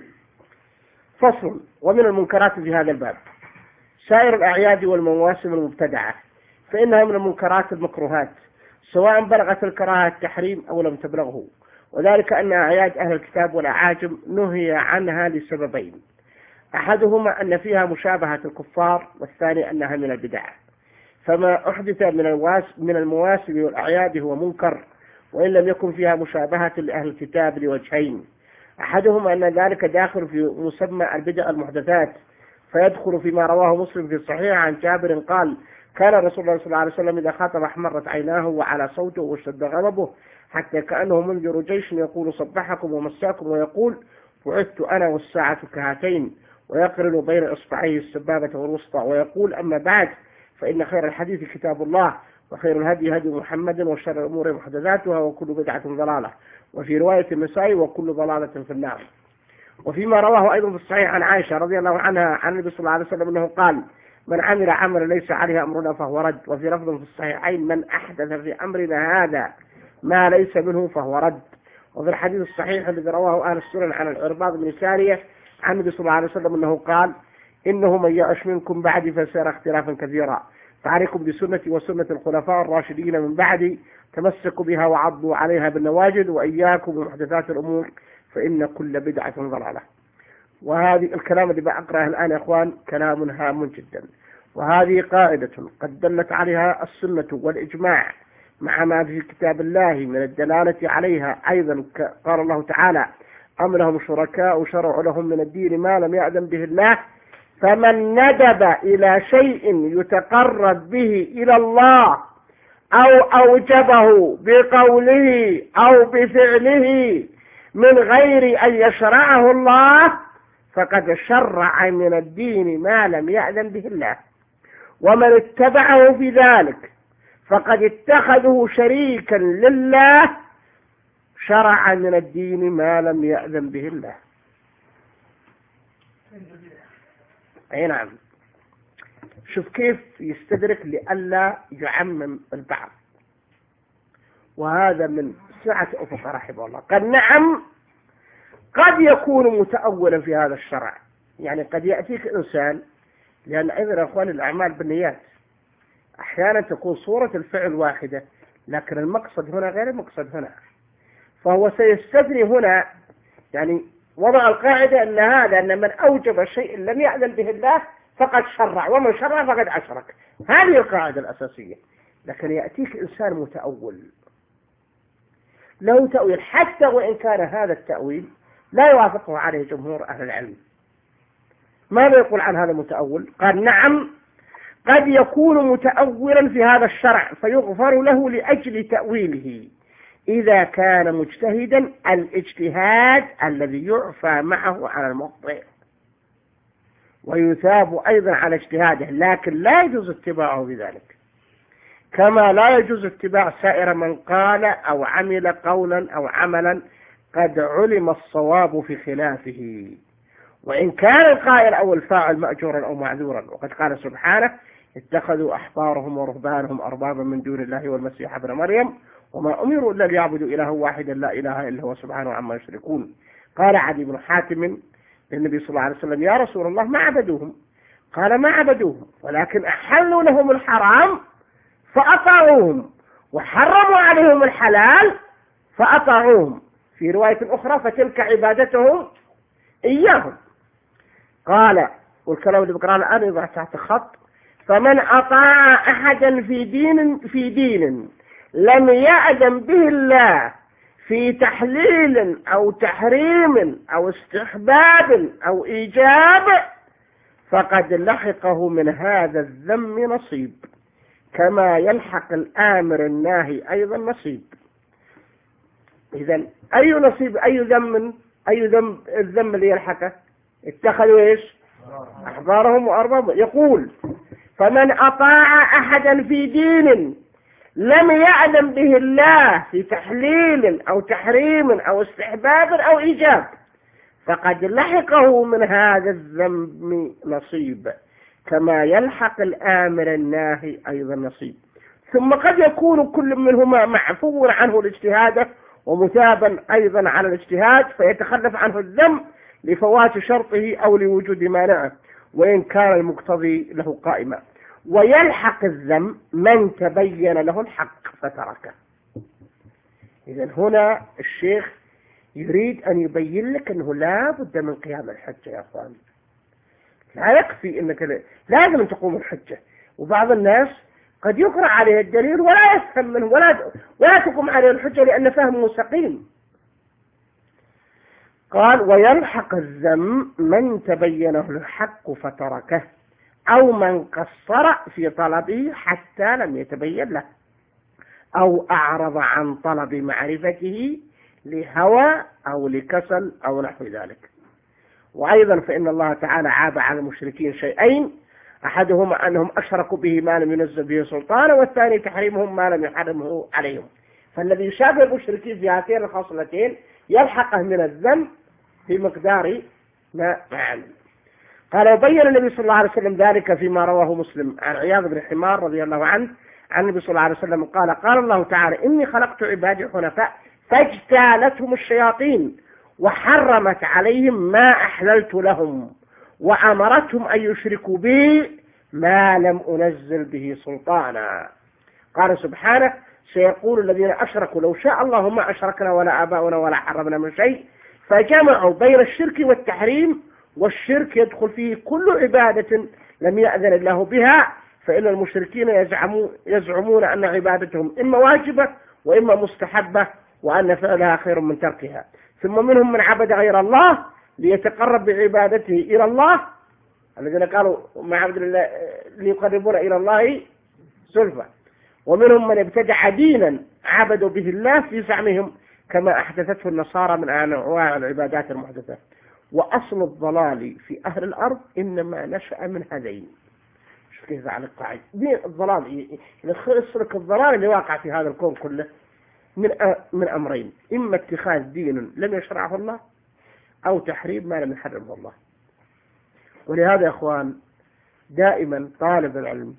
فصل. ومن المنكرات في هذا الباب سائر الأعياد والمواسم المبتدعة، فإنها من المنكرات المكروهات سواء بلغت الكراهة التحريم أو لم تبلغه، وذلك أن أعياد أهل الكتاب والأعاجم نهي عنها لسببين: أحدهما أن فيها مشابهة الكفار، والثاني أنها من البدع. فما أحدث من المواسم والأعياد هو منكر وإن لم يكن فيها مشابهة لأهل الكتاب لوجهين: أحدهما أن ذلك داخل في مسمى البدع المحدثات، فيدخل فيما رواه مسلم في الصحيح عن جابر قال: كان رسول الله صلى الله عليه وسلم إذا خاطب احمرت عيناه وعلى صوته واشتد غضبه حتى كأنه منذر جيش يقول صبحكم ومساكم، ويقول بعثت أنا والساعة كهاتين، ويقرن بين إصبعيه السبابة والوسطى، ويقول: أما بعد فإن خير الحديث كتاب الله، وخير الهدي هدي محمد، وشر الأمور محدثاتها، وكل بدعة ضلالة. وفي رواية النسائي: وكل ضلالة في النار. وفيما رواه أيضا في الصحيح عن عائشة رضي الله عنها عن النبي صلى الله عليه وسلم أنه قال: من عمل عملا ليس عليه أمرنا فهو رد. وفي لفظ في الصحيحين: من أحدث في أمرنا هذا ما ليس منه فهو رد. وفي الحديث الصحيح الذي رواه أهل السنن عن العرباض بن سارية عن النبي صلى الله عليه وسلم أنه قال: إنه من يعش منكم بعدي فسيرى اختلافا كثيرا، فعليكم بسنتي وسنة الخلفاء الراشدين من بعدي، تمسكوا بها وعضوا عليها بالنواجذ، وإياكم ومحدثات الأمور فإن كل بدعة ضلالة. وهذه الكلام اللي بأقرأه الآن يا أخوان كلام هام جدا، وهذه قاعدة قد دلت عليها السنة والإجماع مع ما في كتاب الله من الدلالة عليها. أيضا قال الله تعالى: أم لهم شركاء شرعوا لهم من الدين ما لم يأذن به الله، فمن ندب إلى شيء يتقرب به إلى الله أو أوجبه بقوله أو بفعله من غير أن يشرعه الله فقد شرع من الدين ما لم يأذن به الله، ومن اتبعه في ذلك فقد اتخذه شريكا لله شرع من الدين ما لم يأذن به الله. أي نعم. شوف كيف يستدرك لئلا يعمم البعض، وهذا من سعة أفق رحمه الله. قال: نعم قد يكون متأولا في هذا الشرع، يعني قد يأتيك إنسان، لأن أيضا يا أخوان الأعمال بالنيات، أحيانا تكون صورة الفعل واحدة لكن المقصد هنا غير المقصد هنا، فهو سيستثني هنا، يعني وضع القاعدة أن هذا أن من أوجب شيء لم يأذن به الله فقد شرع، ومن شرع فقد أشرك، هذه القاعدة الأساسية. لكن يأتيك إنسان متأول له تأويل، حتى وإن كان هذا التأويل لا يوافقه عليه جمهور أهل العلم. ماذا يقول عن هذا المتأول؟ قال نعم قد يكون متأولا في هذا الشرع فيغفر له لأجل تأويله إذا كان مجتهدا الاجتهاد الذي يعفى معه على المخطئ، ويثاب أيضا على اجتهاده، لكن لا يجوز اتباعه بذلك، كما لا يجوز اتباع سائر من قال أو عمل قولا أو عملا قد علم الصواب في خلافه، وإن كان القائل أو الفاعل مأجورا أو معذورا. وقد قال سبحانه اتخذوا أحبارهم ورهبانهم أربابا من دون الله والمسيح ابن مريم وما أمروا إلا ليعبدوا إلها واحدا لا إله إلا هو سبحانه عما يشركون. قال عدي بن حاتم للنبي صلى الله عليه وسلم يا رسول الله ما عبدوهم؟ قال ما عبدوهم ولكن أحلوا لهم الحرام فأطاعوهم وحرموا عليهم الحلال فأطاعوهم. في رواية أخرى فتلك عبادتهم إياهم. قال والكلام اللي بقرأه الآن يضع تحت خط فمن أطاع أحدا في دين في دين لم يأذن به الله في تحليل أو تحريم أو استحباب أو إيجاب فقد لحقه من هذا الذم نصيب، كما يلحق الآمر الناهي أيضا نصيب. إذن أي نصيب أي ذم أي ذم الذم اللي يلحقه؟ اتخذوا إيش؟ أحبارهم وأربابهم. يقول فمن أطاع أحدا في دين لم يعلم به الله في تحليل أو تحريم أو استحباب أو إيجاب فقد لحقه من هذا الذنب نصيب، كما يلحق الآمر الناهي أيضا نصيب. ثم قد يكون كل منهما معفوا عنه الاجتهاد ومثابا أيضا على الاجتهاد فيتخلف عنه الذنب لفوات شرطه أو لوجود مانعه وإن كان المقتضي له قائما، ويلحق الذنب من تبين له الحق فتركه. إذن هنا الشيخ يريد أن يبين لك أنه لا بد من قيام الحجة يا أخوان، لا يكفي أنك لازم أن تقوم الحجة. وبعض الناس قد يقرأ عليه الدليل ولا يفهم منه ولا ولا تقوم عليه الحجة لأن فهمه سقيم. قال ويلحق الذنب من تبينه الحق فتركه أو من قصر في طلبه حتى لم يتبين له أو أعرض عن طلب معرفته لهوى أو لكسل أو نحو ذلك. وأيضا فإن الله تعالى عاب على المشركين شيئين أحدهما أنهم أشركوا به ما لم ينزل به سلطانا والثاني تحريمهم ما لم يحرمه عليهم. فالذي يشابه المشركين في هاتين الخصلتين يلحقه من الذنب في مقدار ما عمل. قال وبين النبي صلى الله عليه وسلم ذلك فيما رواه مسلم عن عياض بن حمار رضي الله عنه عن النبي صلى الله عليه وسلم قال قال الله تعالى إني خلقت عبادي حنفاء فاجتالتهم الشياطين وحرمت عليهم ما أحللت لهم وأمرتهم أن يشركوا بي ما لم أنزل به سلطانا. قال سبحانه سيقول الذين أشركوا لو شاء الله ما أشركنا ولا آباؤنا ولا حرمنا من شيء فجمعوا بين الشرك والتحريم، والشرك يدخل فيه كل عبادة لم يأذن الله بها، فإن المشركين يزعمون, يزعمون أن عبادتهم إما واجبة وإما مستحبة وأن فعلها خير من تركها. ثم منهم من عبد غير الله ليتقرب بعبادته إلى الله الذين قالوا ما عبد الله ليقربون إلى الله زلفى، ومنهم من ابتدع دينا عبدوا به الله في زعمهم كما أحدثته النصارى من أنواع العبادات المحدثة. وأصل الضلال في أهل الأرض إنما نشأ من هذين. شوف كيف على القاعدة دين الضلال يخسرك الضلال اللي واقع في هذا الكون كله من من أمرين، إما اتخاذ دين لم يشرعه الله أو تحريم ما لم يحرمه الله. ولهذا يا أخوان دائما طالب العلم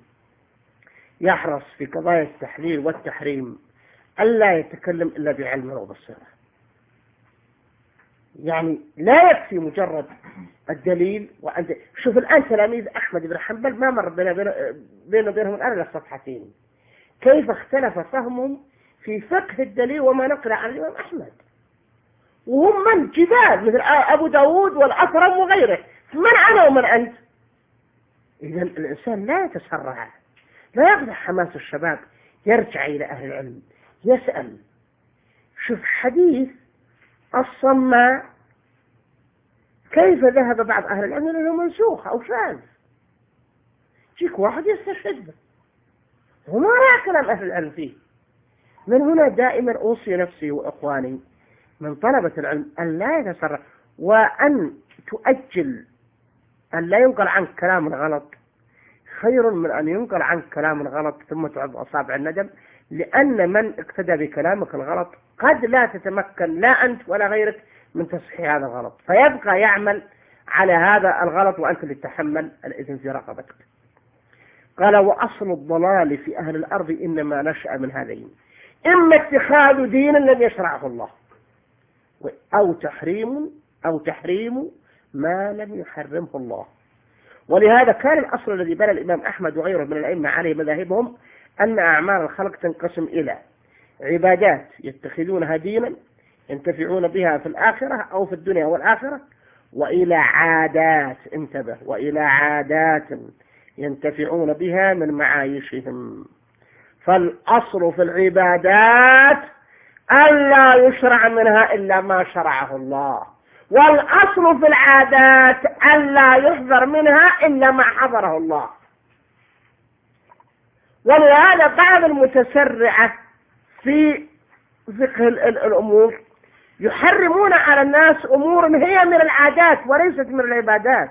يحرص في قضايا التحليل والتحريم ألا يتكلم إلا بعلم وبصيرة. يعني لا يكفي مجرد الدليل. وأنت شوف الآن تلاميذ أحمد بن حنبل ما مر بين بين بينهم الآن إلا صفحتين، كيف اختلف فهمهم في فقه الدليل وما نقل عن الإمام أحمد، وهم من جبال مثل أبو داود والأثرم وغيره. من أنا ومن أنت؟ إذا الإنسان لا يتسرع، لا يقدح حماس الشباب، يرجع إلى أهل العلم يسأل. شوف حديث الصماء كيف ذهب بعض أهل العلم إلى أنه منسوخ أو شاذ، يجيك واحد يستشهد به وما رأى كلام أهل العلم فيه. من هنا دائما أوصي نفسي وإخواني من طلبة العلم أن لا يتسرع، وأن تؤجل أن لا ينقل عنك كلام غلط خير من أن ينقل عنك كلام غلط ثم تعض أصابع الندم، لأن من اقتدى بكلامك الغلط قد لا تتمكن لا أنت ولا غيرك من تصحيح هذا الغلط، فيبقى يعمل على هذا الغلط وأنت اللي تتحمل الإثم في رقبتك. قال وأصل الضلال في أهل الأرض إنما نشأ من هذين: إما اتخاذ دين لم يشرعه الله، أو تحريم أو تحريم ما لم يحرمه الله. ولهذا كان الأصل الذي بنى الإمام أحمد وغيره من الأئمة عليه مذاهبهم أن أعمال الخلق تنقسم إلى عبادات يتخذونها دينا ينتفعون بها في الآخرة أو في الدنيا والآخرة، وإلى عادات، انتبه، وإلى عادات ينتفعون بها من معايشهم. فالأصل في العبادات ألا يشرع منها إلا ما شرعه الله، والأصل في العادات ألا يحذر منها إلا ما حضره الله. ولهذا بعض المتسرعة في فقه الأمور يحرمون على الناس أمور هي من العادات وليست من العبادات.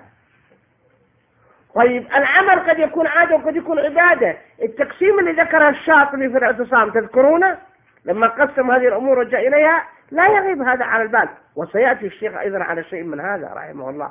طيب العمل قد يكون عادة وقد يكون عبادة. التقسيم اللي ذكره الشاطبي في الاعتصام تذكرونه لما قسم هذه الأمور وجاء إليها، لا يغيب هذا على البال، وسيأتي الشيخ أيضا على شيء من هذا رحمه الله.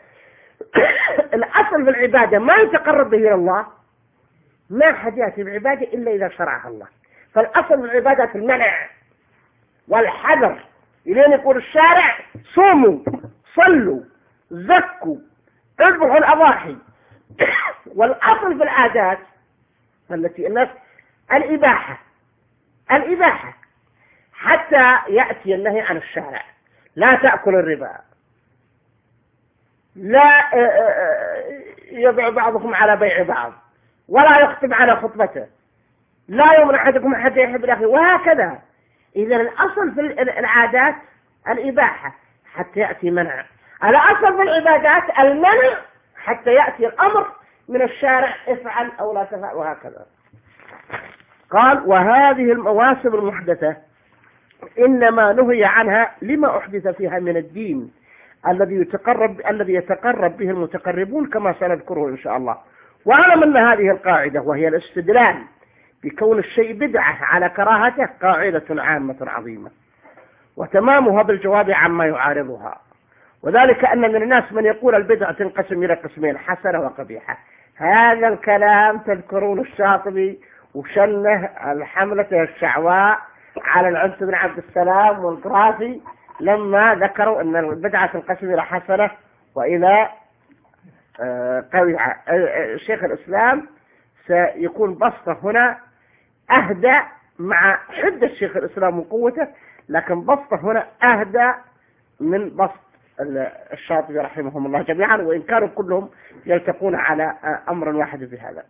الأصل في العبادة ما يتقرب به إلى الله، ما حد يأتي بعبادة إلا إذا شرعها الله. فالأصل في العبادة في المنع والحذر، إلين يقول الشارع صوموا صلوا زكوا اذبحوا الأضاحي. والأصل في العادات التي الناس الإباحة الإباحة حتى يأتي النهي عن الشارع: لا تأكل الربا، لا يبيع بعضكم على بيع بعض، ولا يخطب على خطبته، لا يؤمن أحدكم حتى يحب الأخير، وهكذا. إذا الأصل في العادات الإباحة حتى يأتي منع، الأصل في العبادات المنع حتى يأتي الأمر من الشارع: افعل أو لا تفعل، وهكذا. قال: وهذه المواسم المحدثة إنما نهي عنها لما أحدث فيها من الدين الذي يتقرب الذي يتقرب به المتقربون كما سنذكره إن شاء الله. واعلم أن هذه القاعدة وهي الاستدلال بكون الشيء بدعة على كراهته قاعدة عامة عظيمة، وتمامها بالجواب عما يعارضها. وذلك أن من الناس من يقول البدعة تنقسم إلى قسمين: حسنة وقبيحة. هذا الكلام تذكرون الشاطبي وشنه الحملة الشعواء على العنس بن عبد السلام والقرافي لما ذكروا أن البدعة تنقسم إلى حسنة وإلى قبيحة. شيخ الإسلام سيكون بسطة هنا أهدى مع حدة شيخ الإسلام وقوته، لكن بسطة هنا أهدى من بسط الشاطبي رحمهم الله جميعا، وإن كانوا كلهم يلتقون على أمر واحد في هذا.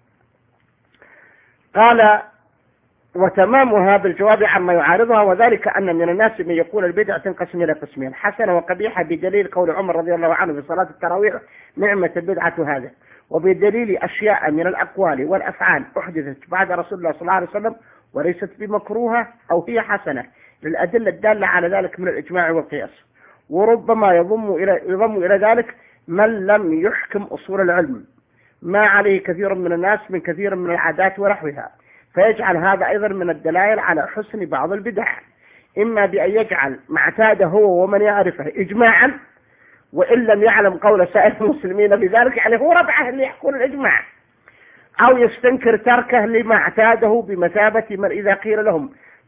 قال: وتمامها بالجواب عما يعارضها، وذلك أن من الناس من يقول البدعة تنقسم إلى قسمين: حسنة وقبيحة، بدليل قول عمر رضي الله عنه في صلاة التراويح: نعمة البدعة هذا، وبدليل أشياء من الأقوال والأفعال أحدثت بعد رسول الله صلى الله عليه وسلم وليست بمكروهة أو هي حسنة، للأدلة الدالة على ذلك من الإجماع والقياس. وربما يضم إلى يضم إلى ذلك من لم يحكم أصول العلم ما عليه كثير من الناس من كثير من العادات ونحوها، فيجعل هذا أيضا من الدلائل على حسن بعض البدع، إما بأن يجعل ما اعتاد هو ومن يعرفه إجماعا، وإن لم يعلم قول سائر المسلمين بذلك، يعني هو ربعه اللي يحكون الإجماع، أو يستنكر تركه لما اعتاده بمثابة من إذا قيل لهم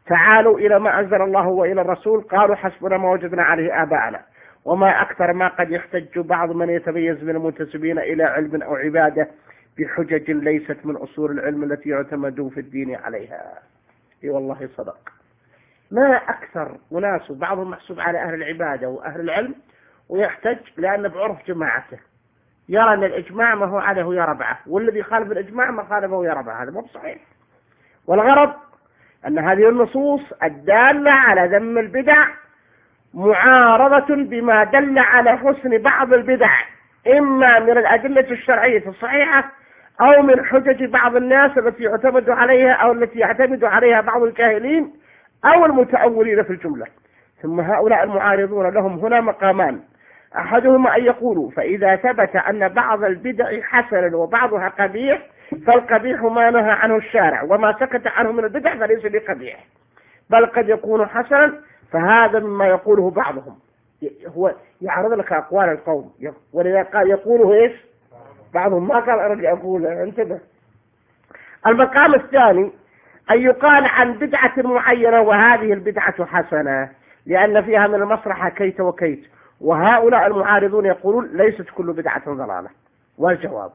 تعالوا إلى ما أنزل الله وإلى الرسول، قالوا حسبنا ما وجدنا عليه آباءنا، وما أكثر ما قد يحتج بعض من يتميز من المنتسبين إلى علم أو عبادة بحجج ليست من أصول العلم التي يعتمد في الدين عليها. اي والله صدق. ما أكثر أناس بعضهم محسوب على أهل العبادة وأهل العلم ويحتج لأن بعرف جماعته يرى أن الإجماع ما هو عليه يا ربعه، والذي خالف الإجماع ما خالفه يا ربعه. هذا مو صحيح. والغرض أن هذه النصوص الدالة على ذم البدع معارضة بما دل على حسن بعض البدع، إما من الأدلة الشرعية الصحيحة أو من حجج بعض الناس التي يعتمد عليها أو التي يعتمد عليها بعض الجاهلين أو المتأولين في الجملة. ثم هؤلاء المعارضون لهم هنا مقامان، أحدهما أن يقولوا فإذا ثبت أن بعض البدع حسن وبعضها قبيح فالقبيح ما نهى عنه الشارع، وما سكت عنه من البدع فليس بقبيح، بل قد يكون حسنا، فهذا مما يقوله بعضهم. هو يعرض لك أقوال القوم ولذا قال يقوله إيش بعضهم، ما قال أرجع أقول. انتبه. المقام الثاني أن يقال عن بدعة معينة وهذه البدعة حسنة لأن فيها من المصلحة كيت وكيت، وهؤلاء المعارضون يقولون ليست كل بدعة ضلالة. والجواب: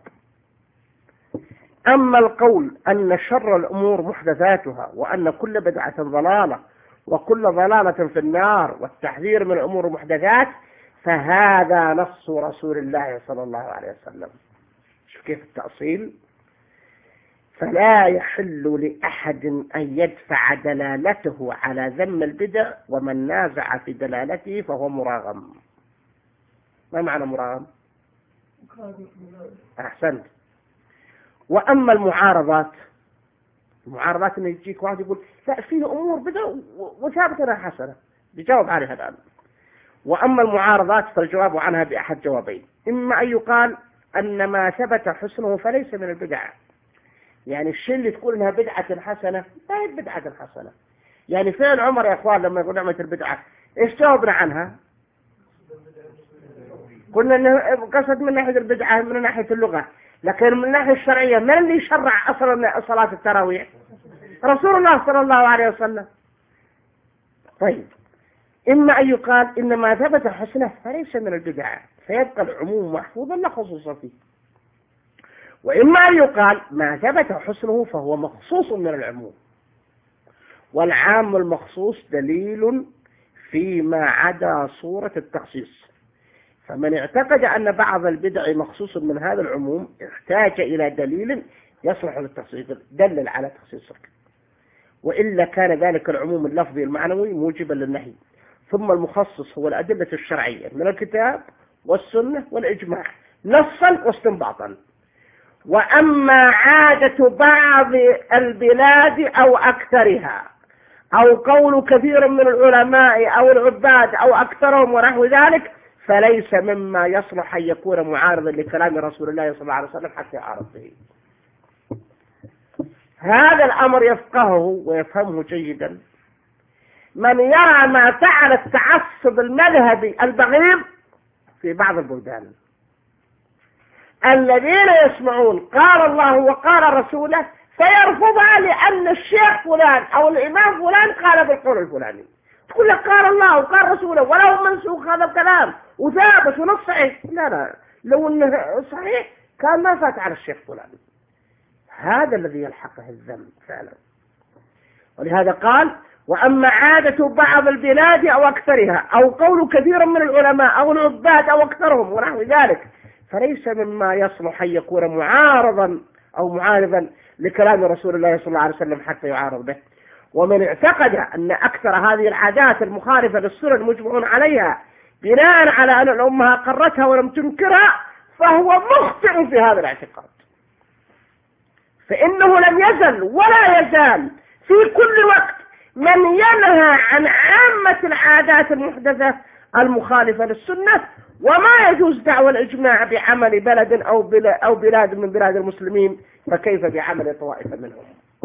أما القول أن شر الأمور محدثاتها وأن كل بدعة ضلالة وكل ضلالة في النار والتحذير من الأمور المحدثات فهذا نص رسول الله صلى الله عليه وسلم. شوف كيف التأصيل. فلا يحل لأحد أن يدفع دلالته على ذم البدع، ومن نازع في دلالته فهو مراغم. ما معنى مراغم؟ أحسنت. وأما المعارضات، المعارضات إنه يجيك واحد يقول لا فيه أمور بدع وثابتة حسنة، بيجاوب عليها الآن. وأما المعارضات فالجواب عنها بأحد جوابين: إما أن يقال أن ما ثبت حسنه فليس من البدع، يعني الشيء اللي تقول إنها بدعة حسنة لا هي بدعة حسنة. يعني فعل عمر يا إخوان لما يقول نعمة البدعة إيش جاوبنا عنها؟ قلنا إنه قصد من ناحية البدعة من ناحية اللغة، لكن من الناحية الشرعية من اللي شرع أصلا صلاة التراويح؟ رسول الله صلى الله عليه وسلم. طيب، إما أن يقال إن ما ثبت حسنه فليس من البدع فيبقى العموم محفوظا لا خصوص فيه، وإما أن يقال ما ثبت حسنه فهو مخصوص من العموم، والعام المخصوص دليل فيما عدا صورة التخصيص. فمن اعتقد أن بعض البدع مخصوص من هذا العموم احتاج إلى دليل يصلح للتخصيص دلل على تخصيصه، وإلا كان ذلك العموم اللفظي المعنوي موجبا للنهي. ثم المخصص هو الأدلة الشرعية من الكتاب والسنة والإجماع نصا واستنباطا. وأما عادة بعض البلاد أو أكثرها أو قول كثير من العلماء أو العباد أو أكثرهم ونحو ذلك فليس مما يصلح أن يكون معارضا لكلام رسول الله صلى الله عليه وسلم حتى يعارض به. هذا الأمر يفقهه ويفهمه جيدا من يرى ما فعل التعصب المذهبي البغيض في بعض البلدان، الذين يسمعون قال الله وقال رسوله فيرفضها لأن الشيخ فلان أو الإمام فلان قال بالقول الفلاني. تقول لك قال الله وقال رسوله ولو منسوخ هذا الكلام وثابت ونص صحيح. لا لا، لو انه صحيح كان ما فات على الشيخ فلان. هذا الذي يلحقه الذنب فعلا. ولهذا قال: وأما عادة بعض البلاد أو أكثرها أو قول كثير من العلماء أو العباد أو أكثرهم ونحو ذلك فليس مما يصلح أن يكون معارضا أو معارضا لكلام رسول الله صلى الله عليه وسلم حتى يعارض به. ومن اعتقد أن أكثر هذه العادات المخالفة للسنة المجمعون عليها بناء على أن الأمة قرتها ولم تنكرها فهو مخطئ في هذا الاعتقاد، فإنه لم يزل ولا يزال في كل وقت من ينهى عن عامة العادات المحدثة المخالفة للسنة، وما يجوز دعوى الإجماع بعمل بلد أو بلاد من بلاد المسلمين، فكيف بعمل طوائف منهم؟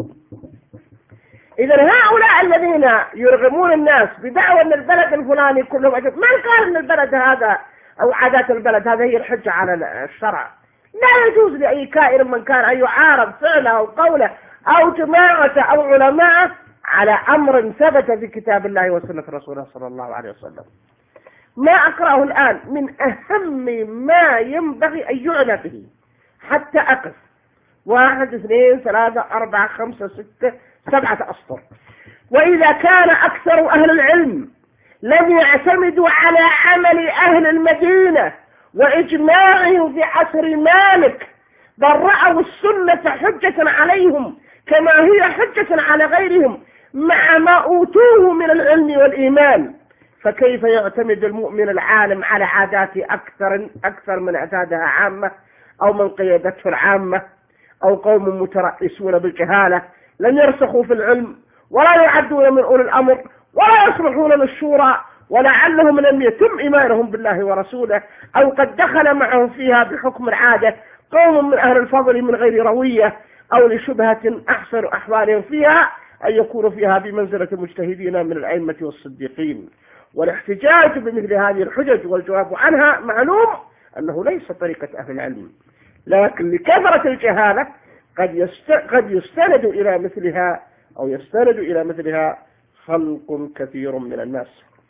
إذا هؤلاء الذين يرغمون الناس بدعوى أن البلد الفلاني كله أجب، من قال أن البلد هذا أو عادات البلد هذا هي الحجة على الشرع؟ لا يجوز لأي كائن من كان أن يعارض فعله أو قوله أو جماعة أو علماء على أمر ثبت في كتاب الله وسنة رسوله صلى الله عليه وسلم. ما أقرأه الآن من أهم ما ينبغي أن يعنى به حتى أقف واحد اثنين ثلاثة أربعة خمسة ستة سبعة أسطر. وإذا كان أكثر أهل العلم لم يعتمدوا على عمل أهل المدينة وإجماعهم في عصر مالك، بل رأوا السنة حجة عليهم كما هي حجة على غيرهم مع ما أوتوه من العلم والإيمان، فكيف يعتمد المؤمن العالم على عادات أكثر أكثر من اعتادها عامة أو من قيادته العامة أو قوم مترأسون بالجهالة لم يرسخوا في العلم ولا يعدون من أولي الأمر ولا يصلحون للشورى، ولعلهم لم يتم إيمانهم بالله ورسوله أو قد دخل معهم فيها بحكم العادة قوم من أهل الفضل من غير روية أو لشبهة أحسن أحوالهم فيها أن يكونوا فيها بمنزلة مجتهدين من الأئمة والصديقين. والاحتجاج بمثل هذه الحجج والجواب عنها معلوم أنه ليس طريقة أهل العلم، لكن لكثرة الجهالة قد يست... قد يستند إلى مثلها أو يستند إلى مثلها خلق كثير من الناس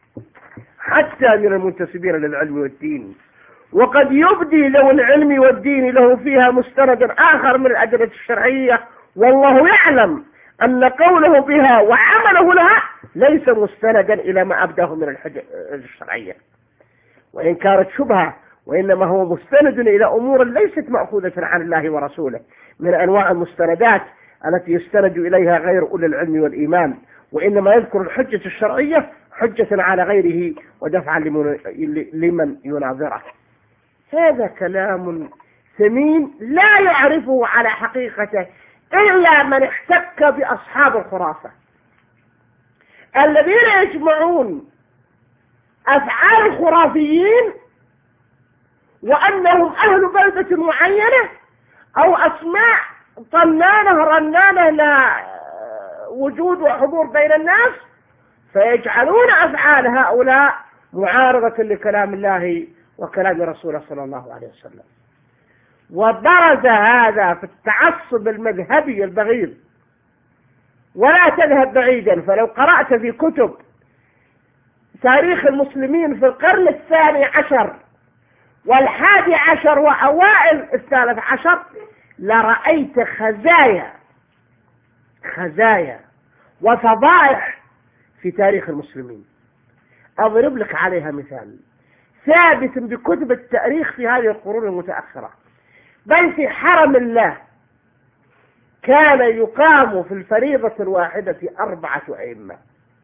حتى من المنتسبين للعلم والدين، وقد يبدي له العلم والدين له فيها مستند آخر من الأدلة الشرعية، والله يعلم أن قوله بها وعمله لها ليس مستندا إلى ما أبداه من الحجة الشرعية وإن كانت شبهة، وإنما هو مستند إلى أمور ليست مأخوذة عن الله ورسوله من أنواع المستندات التي يستند إليها غير أولي العلم والإيمان، وإنما يذكر الحجة الشرعية حجة على غيره ودفعا لمن يناظره. هذا كلام ثمين لا يعرفه على حقيقته إلا من احتك بأصحاب الخرافة الذين يجمعون أفعال الخرافيين وأنهم أهل بلدة معينة أو أسماء طنانة رنانة لا وجود وحضور بين الناس، فيجعلون أفعال هؤلاء معارضة لكلام الله وكلام رسوله صلى الله عليه وسلم. وبرز هذا في التعصب المذهبي البغيض، ولا تذهب بعيدا، فلو قرأت في كتب تاريخ المسلمين في القرن الثاني عشر والحادي عشر وأوائل الثالث عشر لرأيت خزايا خزايا وفضائح في تاريخ المسلمين. أضرب لك عليها مثال ثابت بكتب التاريخ في هذه القرون المتأخرة، بل في حرم الله كان يقام في الفريضة الواحدة أربعة أئمة،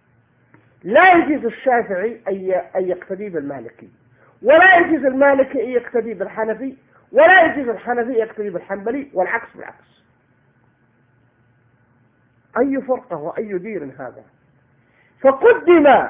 لا يجوز الشافعي أن يقتدي بالمالكي، ولا يجوز المالكي أن يقتدي بالحنفي، ولا يجوز الحنفي أن يقتدي بالحنبلي، والعكس بالعكس. أي فرقة وأي دين هذا؟ فقدم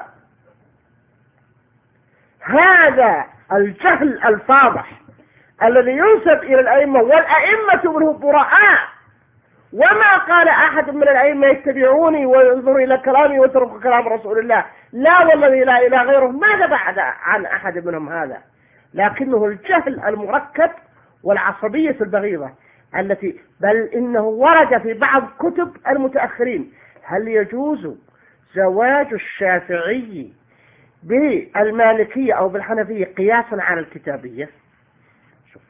هذا الجهل الفاضح الذي ينسب إلى الأئمة، والأئمة منهم براء، وما قال أحد من الأئمة يتبعوني وينظر إلى كلامي ويترك كلام رسول الله، لا والذي لا إله غيره، ماذا بعد عن أحد منهم هذا؟ لكنه الجهل المركب والعصبية البغيضة التي بل إنه ورد في بعض كتب المتأخرين هل يجوز زواج الشافعي بالمالكية أو بالحنفية قياسا على الكتابية؟ شوف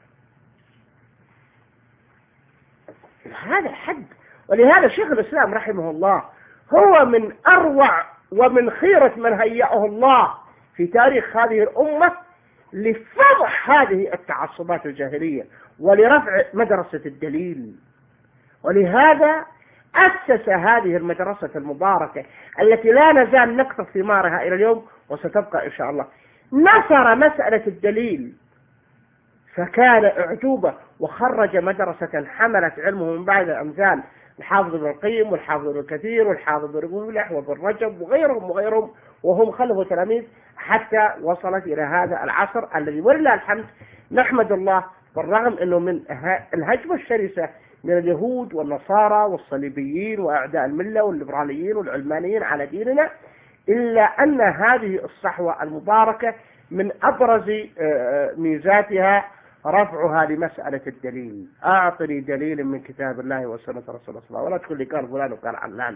هذا الحد. ولهذا شيخ الإسلام رحمه الله هو من أروع ومن خيرة من هيأه الله في تاريخ هذه الأمة لفضح هذه التعصبات الجاهلية ولرفع مدرسة الدليل. ولهذا أسس هذه المدرسة المباركة التي لا نزال نقطف ثمارها إلى اليوم وستبقى إن شاء الله. نصر مسألة الدليل فكان أعجوبة، وخرج مدرسة حملت علمه من بعد الأمثال الحافظ ابن القيم والحافظ ابن كثير والحافظ ابن مفلح وابن رجب وغيرهم وغيرهم، وهم خلفوا تلاميذ حتى وصلت إلى هذا العصر الذي ولله الحمد نحمد الله، بالرغم أنه من الهجمة الشرسة من اليهود والنصارى والصليبيين وأعداء الملة والليبراليين والعلمانيين على ديننا، إلا أن هذه الصحوة المباركة من أبرز ميزاتها رفعها لمسألة الدليل. أعطني دليل من كتاب الله وسنة رسول الله، ولا تقول لي قال فلان وقال علان،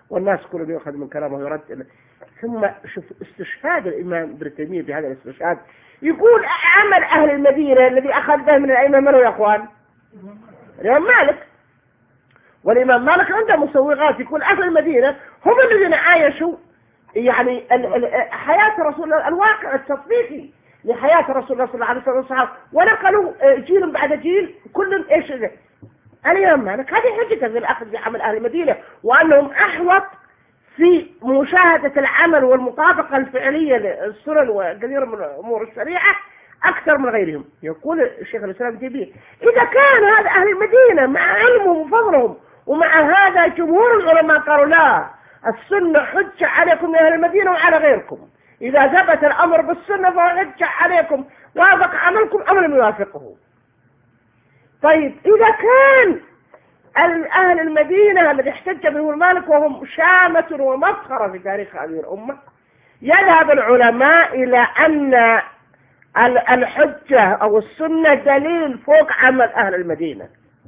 والناس كلهم يؤخذ من كلامه ويرد. ثم شوف استشهاد الإمام ابن تيمية بهذا الاستشهاد، يقول عمل أهل المدينة الذي أخذ به من الأئمة من هو يا أخوان؟ الإمام مالك. والإمام مالك عنده مسوغات، يقول أهل المدينة هم الذين عايشوا يعني حياة رسول الله، الواقع التطبيقي لحياة رسول الله صلى الله عليه وسلم والصحابة، ونقلوا جيل بعد جيل كل إيش ذا. الإمام مالك هذه حجته في الأخذ بعمل أهل المدينة، وأنهم أحوط في مشاهدة العمل والمطابقة الفعلية للسنن وكثير من أمور الشريعة أكثر من غيرهم. يقول الشيخ الإسلام تيمية إذا كان هذا أهل المدينة مع علمهم وفضلهم، ومع هذا جمهور العلماء قالوا لا، السنة حجة عليكم يا أهل المدينة وعلى غيركم، إذا ثبت الأمر بالسنة فهو حجة عليكم، وافق عملكم أم لم يوافقه. طيب إذا كان أهل المدينة الذي احتج به مالك وهم شامة ومفخرة في تاريخ هذه الأمة، يذهب العلماء إلى أن الحجة أو السنة دليل فوق عمل أهل المدينة،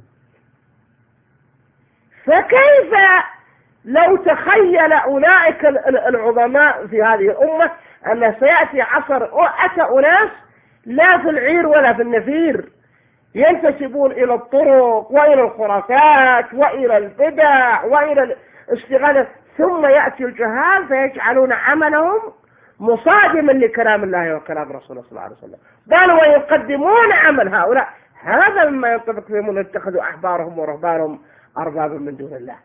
فكيف لو تخيل أولئك العظماء في هذه الأمة أن سيأتي عصر أتى أناس لا في العير ولا في النفير ينتسبون إلى الطرق وإلى الخرافات وإلى البدع وإلى الاستغاثة، ثم يأتي الجهال فيجعلون عملهم مصادما لكلام الله وكلام رسوله صلى الله عليه وسلم، بل ويقدمون عمل هؤلاء. هذا مما ينطبق فيهم أن اتخذوا أحبارهم ورهبانهم أربابا من دون الله.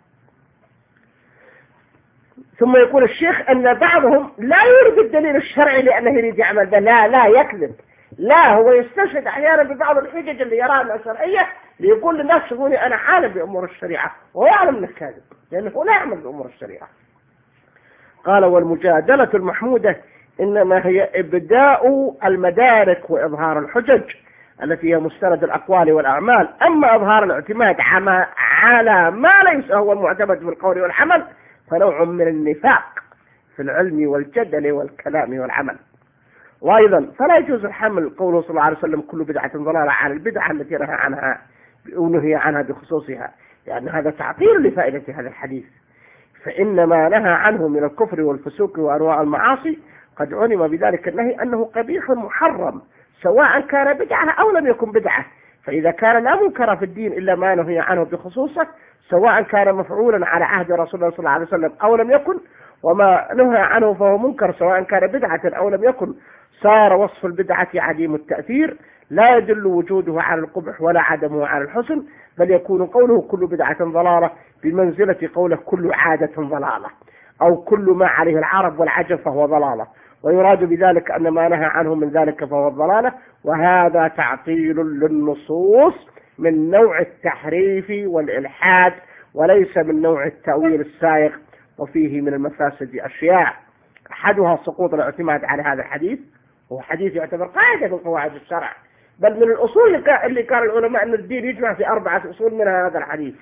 ثم يقول الشيخ أن بعضهم لا يريد الدليل الشرعي لأنه يريد يعمل به، لا لا يكذب، لا هو يستشهد أحيانا ببعض الحجج اللي يراها أنها شرعية ليقول للناس شوفوني أنا عالم بأمور الشريعة، وهو يعلم أنه كاذب لأنه لا يعمل بأمور الشريعة. قال والمجادلة المحمودة إنما هي إبداء المدارك وإظهار الحجج التي هي مستند الأقوال والأعمال، أما إظهار الاعتماد على ما ليس هو المعتمد بالقول والعمل فنوع من النفاق في العلم والجدل والكلام والعمل. وأيضا فلا يجوز الحمل قوله صلى الله عليه وسلم كل بدعة ضلالة على البدعة التي نهى عنها ونهي عنها بخصوصها، لأن هذا تعطيل لفائدة هذا الحديث، فإنما نهى عنه من الكفر والفسوق وأنواع المعاصي قد علم بذلك النهي أنه قبيح محرم سواء كان بدعة أو لم يكن بدعة، فإذا كان لا منكر في الدين إلا ما نهي عنه بخصوصه سواء كان مفعولا على عهد رسول الله صلى الله عليه وسلم أو لم يكن، وما نهى عنه فهو منكر سواء كان بدعة أو لم يكن، صار وصف البدعة عديم التأثير لا يدل وجوده على القبح ولا عدمه على الحسن، بل يكون قوله كل بدعة ضلالة بمنزلة قوله كل عادة ضلالة، أو كل ما عليه العرب والعجم فهو ضلالة، ويراد بذلك أن ما نهى عنه من ذلك فهو الضلالة، وهذا تعطيل للنصوص من نوع التحريف والإلحاد وليس من نوع التأويل السائغ، وفيه من المفاسد أشياء أحدها سقوط الاعتماد على هذا الحديث، وهو حديث يعتبر قاعدة من قواعد الشرع، بل من الأصول اللي كان العلماء أن الدين يجمع في أربعة أصول منها هذا الحديث.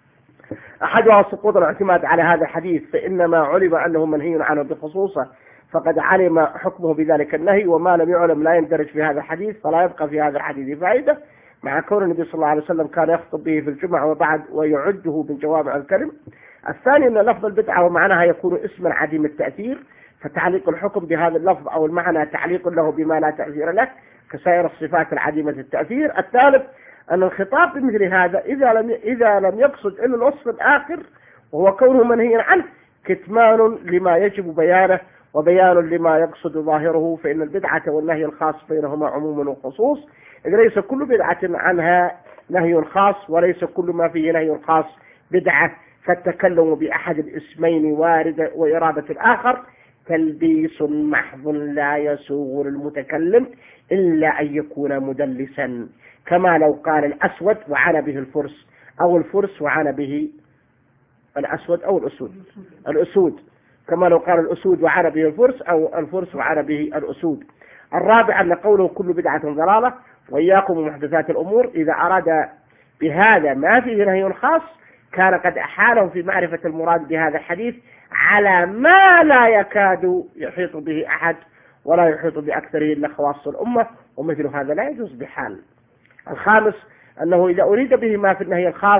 أحدها سقوط الاعتماد على هذا الحديث، فإنما علم أنه منهي عنه بخصوصه فقد علم حكمه بذلك النهي، وما لم يعلم لا يندرج في هذا الحديث، فلا يبقى في هذا الحديث فائدة، مع كون النبي صلى الله عليه وسلم كان يخطب به في الجمعة وبعد ويعده من جوامع الكلم. الثاني أن لفظ البدعة ومعناها يكون اسما عديم التأثير، فتعليق الحكم بهذا اللفظ أو المعنى تعليق له بما لا تأثير له كسائر الصفات العديمة التأثير. الثالث أن الخطاب بمثل هذا إذا لم إذا لم يقصد إلا الوصف الآخر وهو كونه منهيا عنه كتمان لما يجب بيانه وبيان لما يقصد ظاهره، فإن البدعة والنهي الخاص بينهما عموم وخصوص، إذ ليس كل بدعة عنها نهي خاص وليس كل ما فيه نهي خاص بدعة، فالتكلم بأحد الاسمين وارد وإرادة الآخر تلبيس محض لا يسوغ للمتكلم إلا أن يكون مدلسا، كما لو قال الأسود وعانى به الفرس أو الفرس وعانى به الأسود أو الأسود الأسود كما لو قال الأسود وعانى به الفرس أو الفرس وعانى به الأسود. الرابع أن قوله كل بدعة ضلالة وإياكم ومحدثات الأمور إذا أراد بهذا ما فيه نهي خاص كان قد أحاله في معرفة المراد بهذا الحديث على ما لا يكاد يحيط به أحد ولا يحيط بأكثره إلا خواص الأمة، ومثل هذا لا يجوز بحال. الخامس أنه إذا أريد به ما في النهي الخاص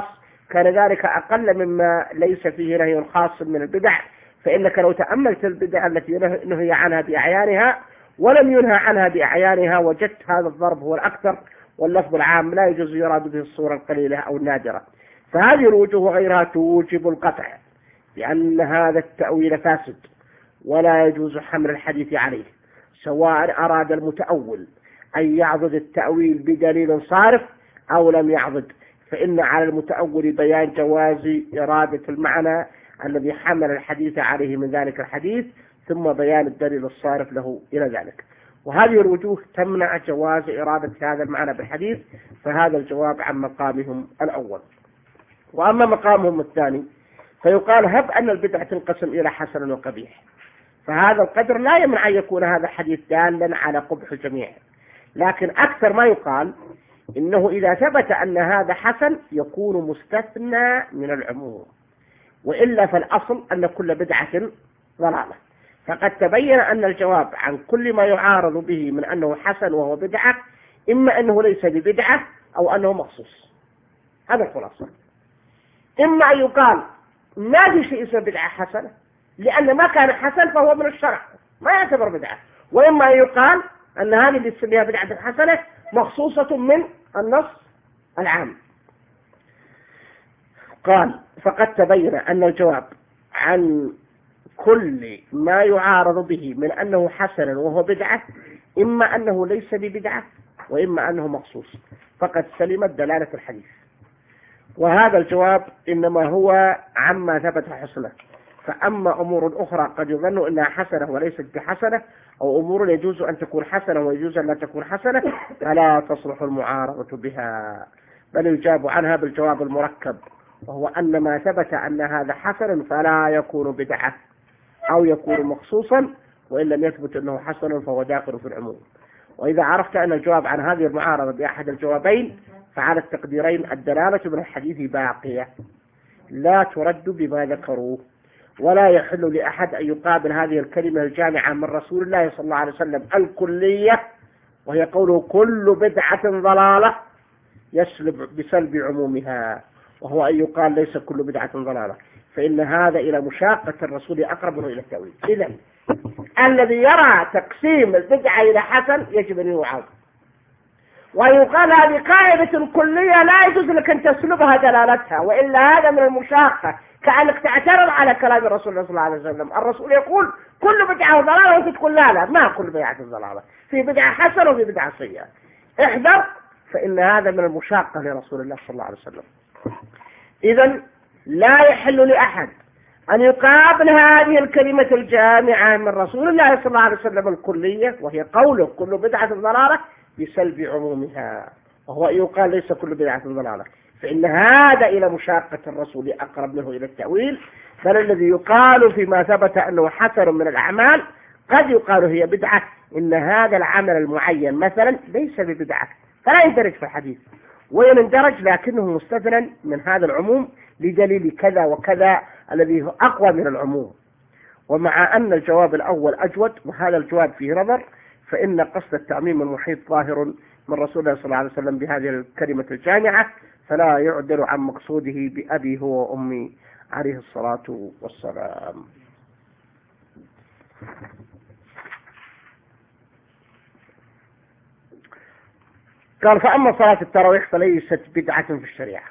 كان ذلك أقل مما ليس فيه نهي خاص من البدع، فإنك لو تأملت البدع التي نهي عنها بأعيانها ولم ينهى عنها بأعيانها وجدت هذا الضرب هو الأكثر، واللفظ العام لا يجوز يراد به الصورة القليلة أو النادرة. فهذه الوجوه وغيرها توجب القطع لأن هذا التأويل فاسد ولا يجوز حمل الحديث عليه، سواء أراد المتأول أن يعضد التأويل بدليل صارف أو لم يعضد، فإن على المتأول بيان جواز إرادة المعنى الذي حمل الحديث عليه من ذلك الحديث، ثم بيان الدليل الصارف له إلى ذلك. وهذه الوجوه تمنع جواز إرادة هذا المعنى بالحديث، فهذا الجواب عن مقامهم الأول. وأما مقامهم الثاني فيقال هب أن البدعة تنقسم إلى حسن وقبيح، فهذا القدر لا يمنع أن يكون هذا الحديث دالا على قبح الجميع، لكن أكثر ما يقال إنه إذا ثبت أن هذا حسن يكون مستثنى من العموم، وإلا فالأصل أن كل بدعة ضلالة. فقد تبين أن الجواب عن كل ما يعارض به من أنه حسن وهو بدعة إما أنه ليس ببدعة أو أنه مخصوص. هذا الخلاصة. إما أن يقال ما في شيء اسمه بدعة حسنة لأن ما كان حسن فهو من الشرع ما يعتبر بدعة، وإما أن يقال أن هذه اللي تسميها بدعة حسنة مخصوصة من النص العام. قال فقد تبين أن الجواب عن كل ما يعارض به من أنه حسن وهو بدعة إما أنه ليس ببدعة وإما أنه مخصوص، فقد سلمت دلالة الحديث. وهذا الجواب إنما هو عما ثبت حسنه، فأما أمور أخرى قد يظن أنها حسنة وليست بحسنة، أو أمور يجوز أن تكون حسنة ويجوز أن لا تكون حسنة، فلا تصلح المعارضة بها، بل يجاب عنها بالجواب المركب، وهو أن ما ثبت أن هذا حسن فلا يكون بدعة أو يكون مخصوصا، وإن لم يثبت أنه حسن فهو داخل في العموم. وإذا عرفت أن الجواب عن هذه المعارضة بأحد الجوابين فعلى التقديرين الدلالة من الحديث باقية لا ترد بما ذكروه، ولا يحل لأحد أن يقابل هذه الكلمة الجامعة من رسول الله صلى الله عليه وسلم الكلية، وهي قوله كل بدعة ضلالة، يسلب بسلب عمومها، وهو أن يقال ليس كل بدعة ضلالة، فإن هذا إلى مشاقة الرسول أقرب منه إلى التأويل. إذن الذي يرى تقسيم البدعة إلى حسن يجب أن يعاقب، ويقال هذه قاعدة كلية لا يجوز لك أن تسلبها دلالتها، وإلا هذا من المشاقة، كأنك تعترض على كلام الرسول صلى الله عليه وسلم. الرسول يقول كل بدعة ضلالة وأنت تقول لا لا ما كل بدعة ضلالة، في بدعة حسنة وفي بدعة سيئة، احذر، فإن هذا من المشاقة لرسول الله صلى الله عليه وسلم. إذن لا يحل لأحد أن يقابل هذه الكلمة الجامعة من رسول الله صلى الله عليه وسلم الكلية، وهي قوله كل بدعة ضلالة، بسلب عمومها، وهو يقال ليس كل بدعة ضلالة، فإن هذا إلى مشاقة الرسول أقرب منه إلى التأويل. بل الذي يقال فيما ثبت أنه حسن من الأعمال قد يقال هي بدعة، إن هذا العمل المعين مثلا ليس ببدعة فلا يندرج في الحديث، وإن اندرج لكنه مستثنى من هذا العموم لدليل كذا وكذا الذي هو أقوى من العموم. ومع أن الجواب الأول أجود وهذا الجواب فيه نظر، فإن قصد التعميم المحيط ظاهر من رسول الله صلى الله عليه وسلم بهذه الكلمة الجامعة، فلا يعدل عن مقصوده بأبي هو وأمي عليه الصلاة والسلام. قال فأما صلاة التراويح فليست بدعة في الشريعة،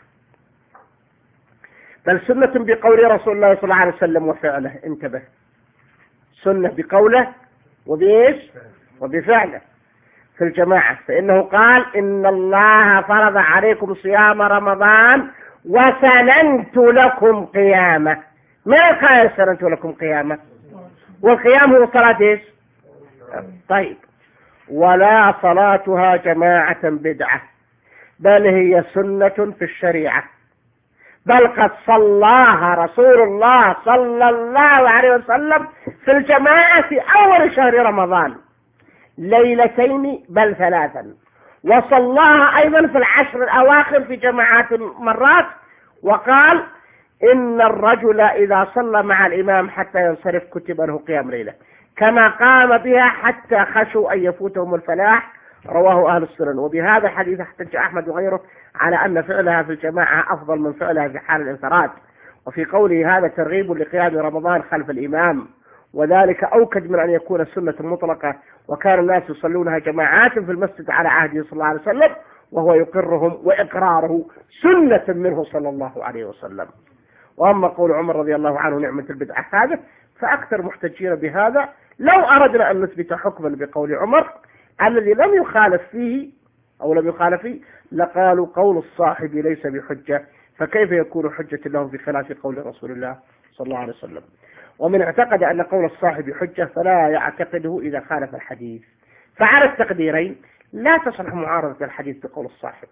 بل سنة بقول رسول الله صلى الله عليه وسلم وفعله. انتبه، سنة بقوله وبإيش وبفعله في الجماعة، فإنه قال إن الله فرض عليكم صيام رمضان وسننت لكم قيامة. ما قال سننت لكم قيامة؟ والقيام هو صلاة إيش؟ طيب، ولا صلاتها جماعة بدعة، بل هي سنة في الشريعة، بل قد صلاها رسول الله صلى الله عليه وسلم في الجماعة في أول شهر رمضان ليلتين بل ثلاثا، وصلاها أيضا في العشر الأواخر في جماعات مرات، وقال إن الرجل إذا صلى مع الإمام حتى ينصرف كتب له قيام ليلة، كما قام بها حتى خشوا أن يفوتهم الفلاح رواه أهل السنن. وبهذا الحديث احتج أحمد وغيره على أن فعلها في الجماعة أفضل من فعلها في حال الانفراد، وفي قوله هذا ترغيب لقيام رمضان خلف الإمام، وذلك أوكد من أن يكون سنة مطلقة، وكان الناس يصلونها جماعات في المسجد على عهده صلى الله عليه وسلم، وهو يقرهم وإقراره سنة منه صلى الله عليه وسلم. وأما قول عمر رضي الله عنه نعمة البدعة هذا، فأكثر محتجين بهذا لو أردنا أن نثبت حكما بقول عمر الذي لم يخالف فيه أو لم يخالف فيه لقالوا قول الصاحب ليس بحجة، فكيف يكون حجة له بخلاف قول رسول الله صلى الله عليه وسلم؟ ومن اعتقد أن قول الصاحب حجة فلا يعتقده إذا خالف الحديث. فعلى التقديرين لا تصلح معارضة الحديث بقول الصاحب.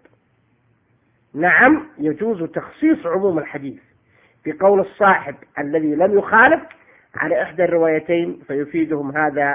نعم يجوز تخصيص عموم الحديث بقول الصاحب الذي لم يخالف على إحدى الروايتين، فيفيدهم هذا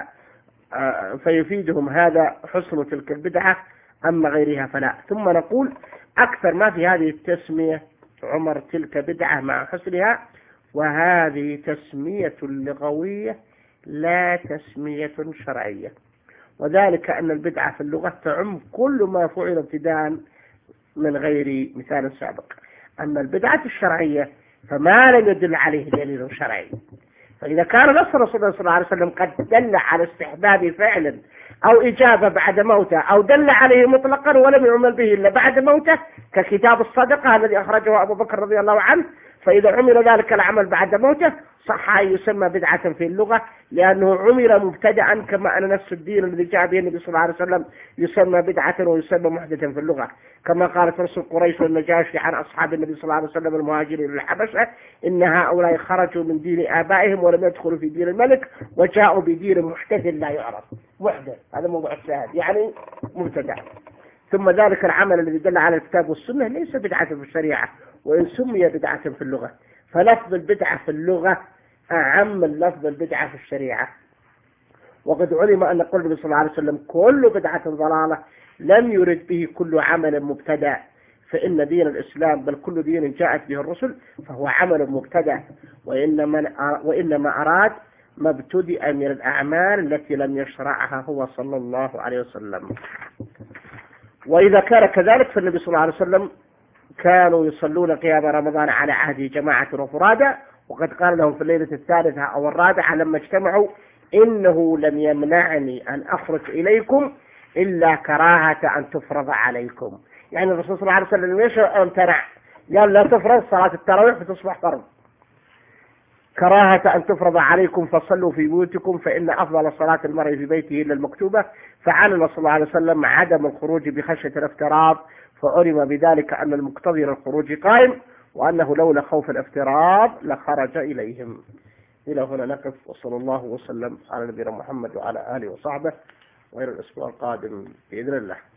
فيفيدهم هذا حسن تلك البدعة، أما غيرها فلا. ثم نقول أكثر ما في هذه التسمية عمر تلك بدعة مع حسنها، وهذه تسمية لغوية لا تسمية شرعية، وذلك أن البدعة في اللغة تعم كل ما فعل ابتداء من غير مثال سابق. أما البدعة الشرعية فما لم يدل عليه دليل شرعي. فإذا كان نص رسول الله صلى الله عليه وسلم قد دل على استحباب فعل أو إجابة بعد موته، أو دل عليه مطلقا ولم يعمل به إلا بعد موته، ككتاب الصدقة الذي أخرجه أبو بكر رضي الله عنه، فإذا عمل ذلك العمل بعد موته صح أن يسمى بدعة في اللغة، لأنه عمل مبتدعا، كما أن نفس الدين الذي جاء به النبي صلى الله عليه وسلم يسمى بدعة ويسمى محدثا في اللغة، كما قالت رسول قريش والنجاشي عن أصحاب النبي صلى الله عليه وسلم المهاجرين للحبشة إن هؤلاء خرجوا من دين آبائهم ولم يدخلوا في دين الملك وجاءوا بدين محدث لا يعرف. محدث هذا موضوع الشاهد، يعني مبتدع. ثم ذلك العمل الذي دل على الكتاب والسنة ليس بدعة في الشريعة، وإن سمي بدعة في اللغة، فلفظ البدعة في اللغة أعم من لفظ البدعة في الشريعة. وقد علم أن قول النبي صلى الله عليه وسلم كل بدعة ضلالة لم يرد به كل عمل مبتدع، فإن دين الإسلام بل كل دين جاءت به الرسل فهو عمل مبتدع، وإنما, وإنما أراد ما ابتدأ من الأعمال التي لم يشرعها هو صلى الله عليه وسلم. وإذا كان كذلك فالنبي صلى الله عليه وسلم كانوا يصلون قيام رمضان على عهد جماعة وفرادى، وقد قال لهم في الليلة الثالثة أو الرابعة لما اجتمعوا إنه لم يمنعني أن أخرج إليكم إلا كراهة أن تفرض عليكم. يعني الرسول صلى الله عليه وسلم ليش امتنع؟ قال لا تفرض صلاة التراويح فتصبح فرض، كراهة أن تفرض عليكم فصلوا في بيوتكم فإن أفضل صلاة المرء في بيته إلا المكتوبة. فعلم صلى الله عليه وسلم عدم الخروج بخشية الافتراض، فعلم بذلك أن المقتضي للخروج قائم، وأنه لولا خوف الافتراض لخرج إليهم. إلى هنا نقف، وصلى الله وسلم على نبينا محمد وعلى آله وصحبه، وإلى الأسبوع القادم بإذن الله.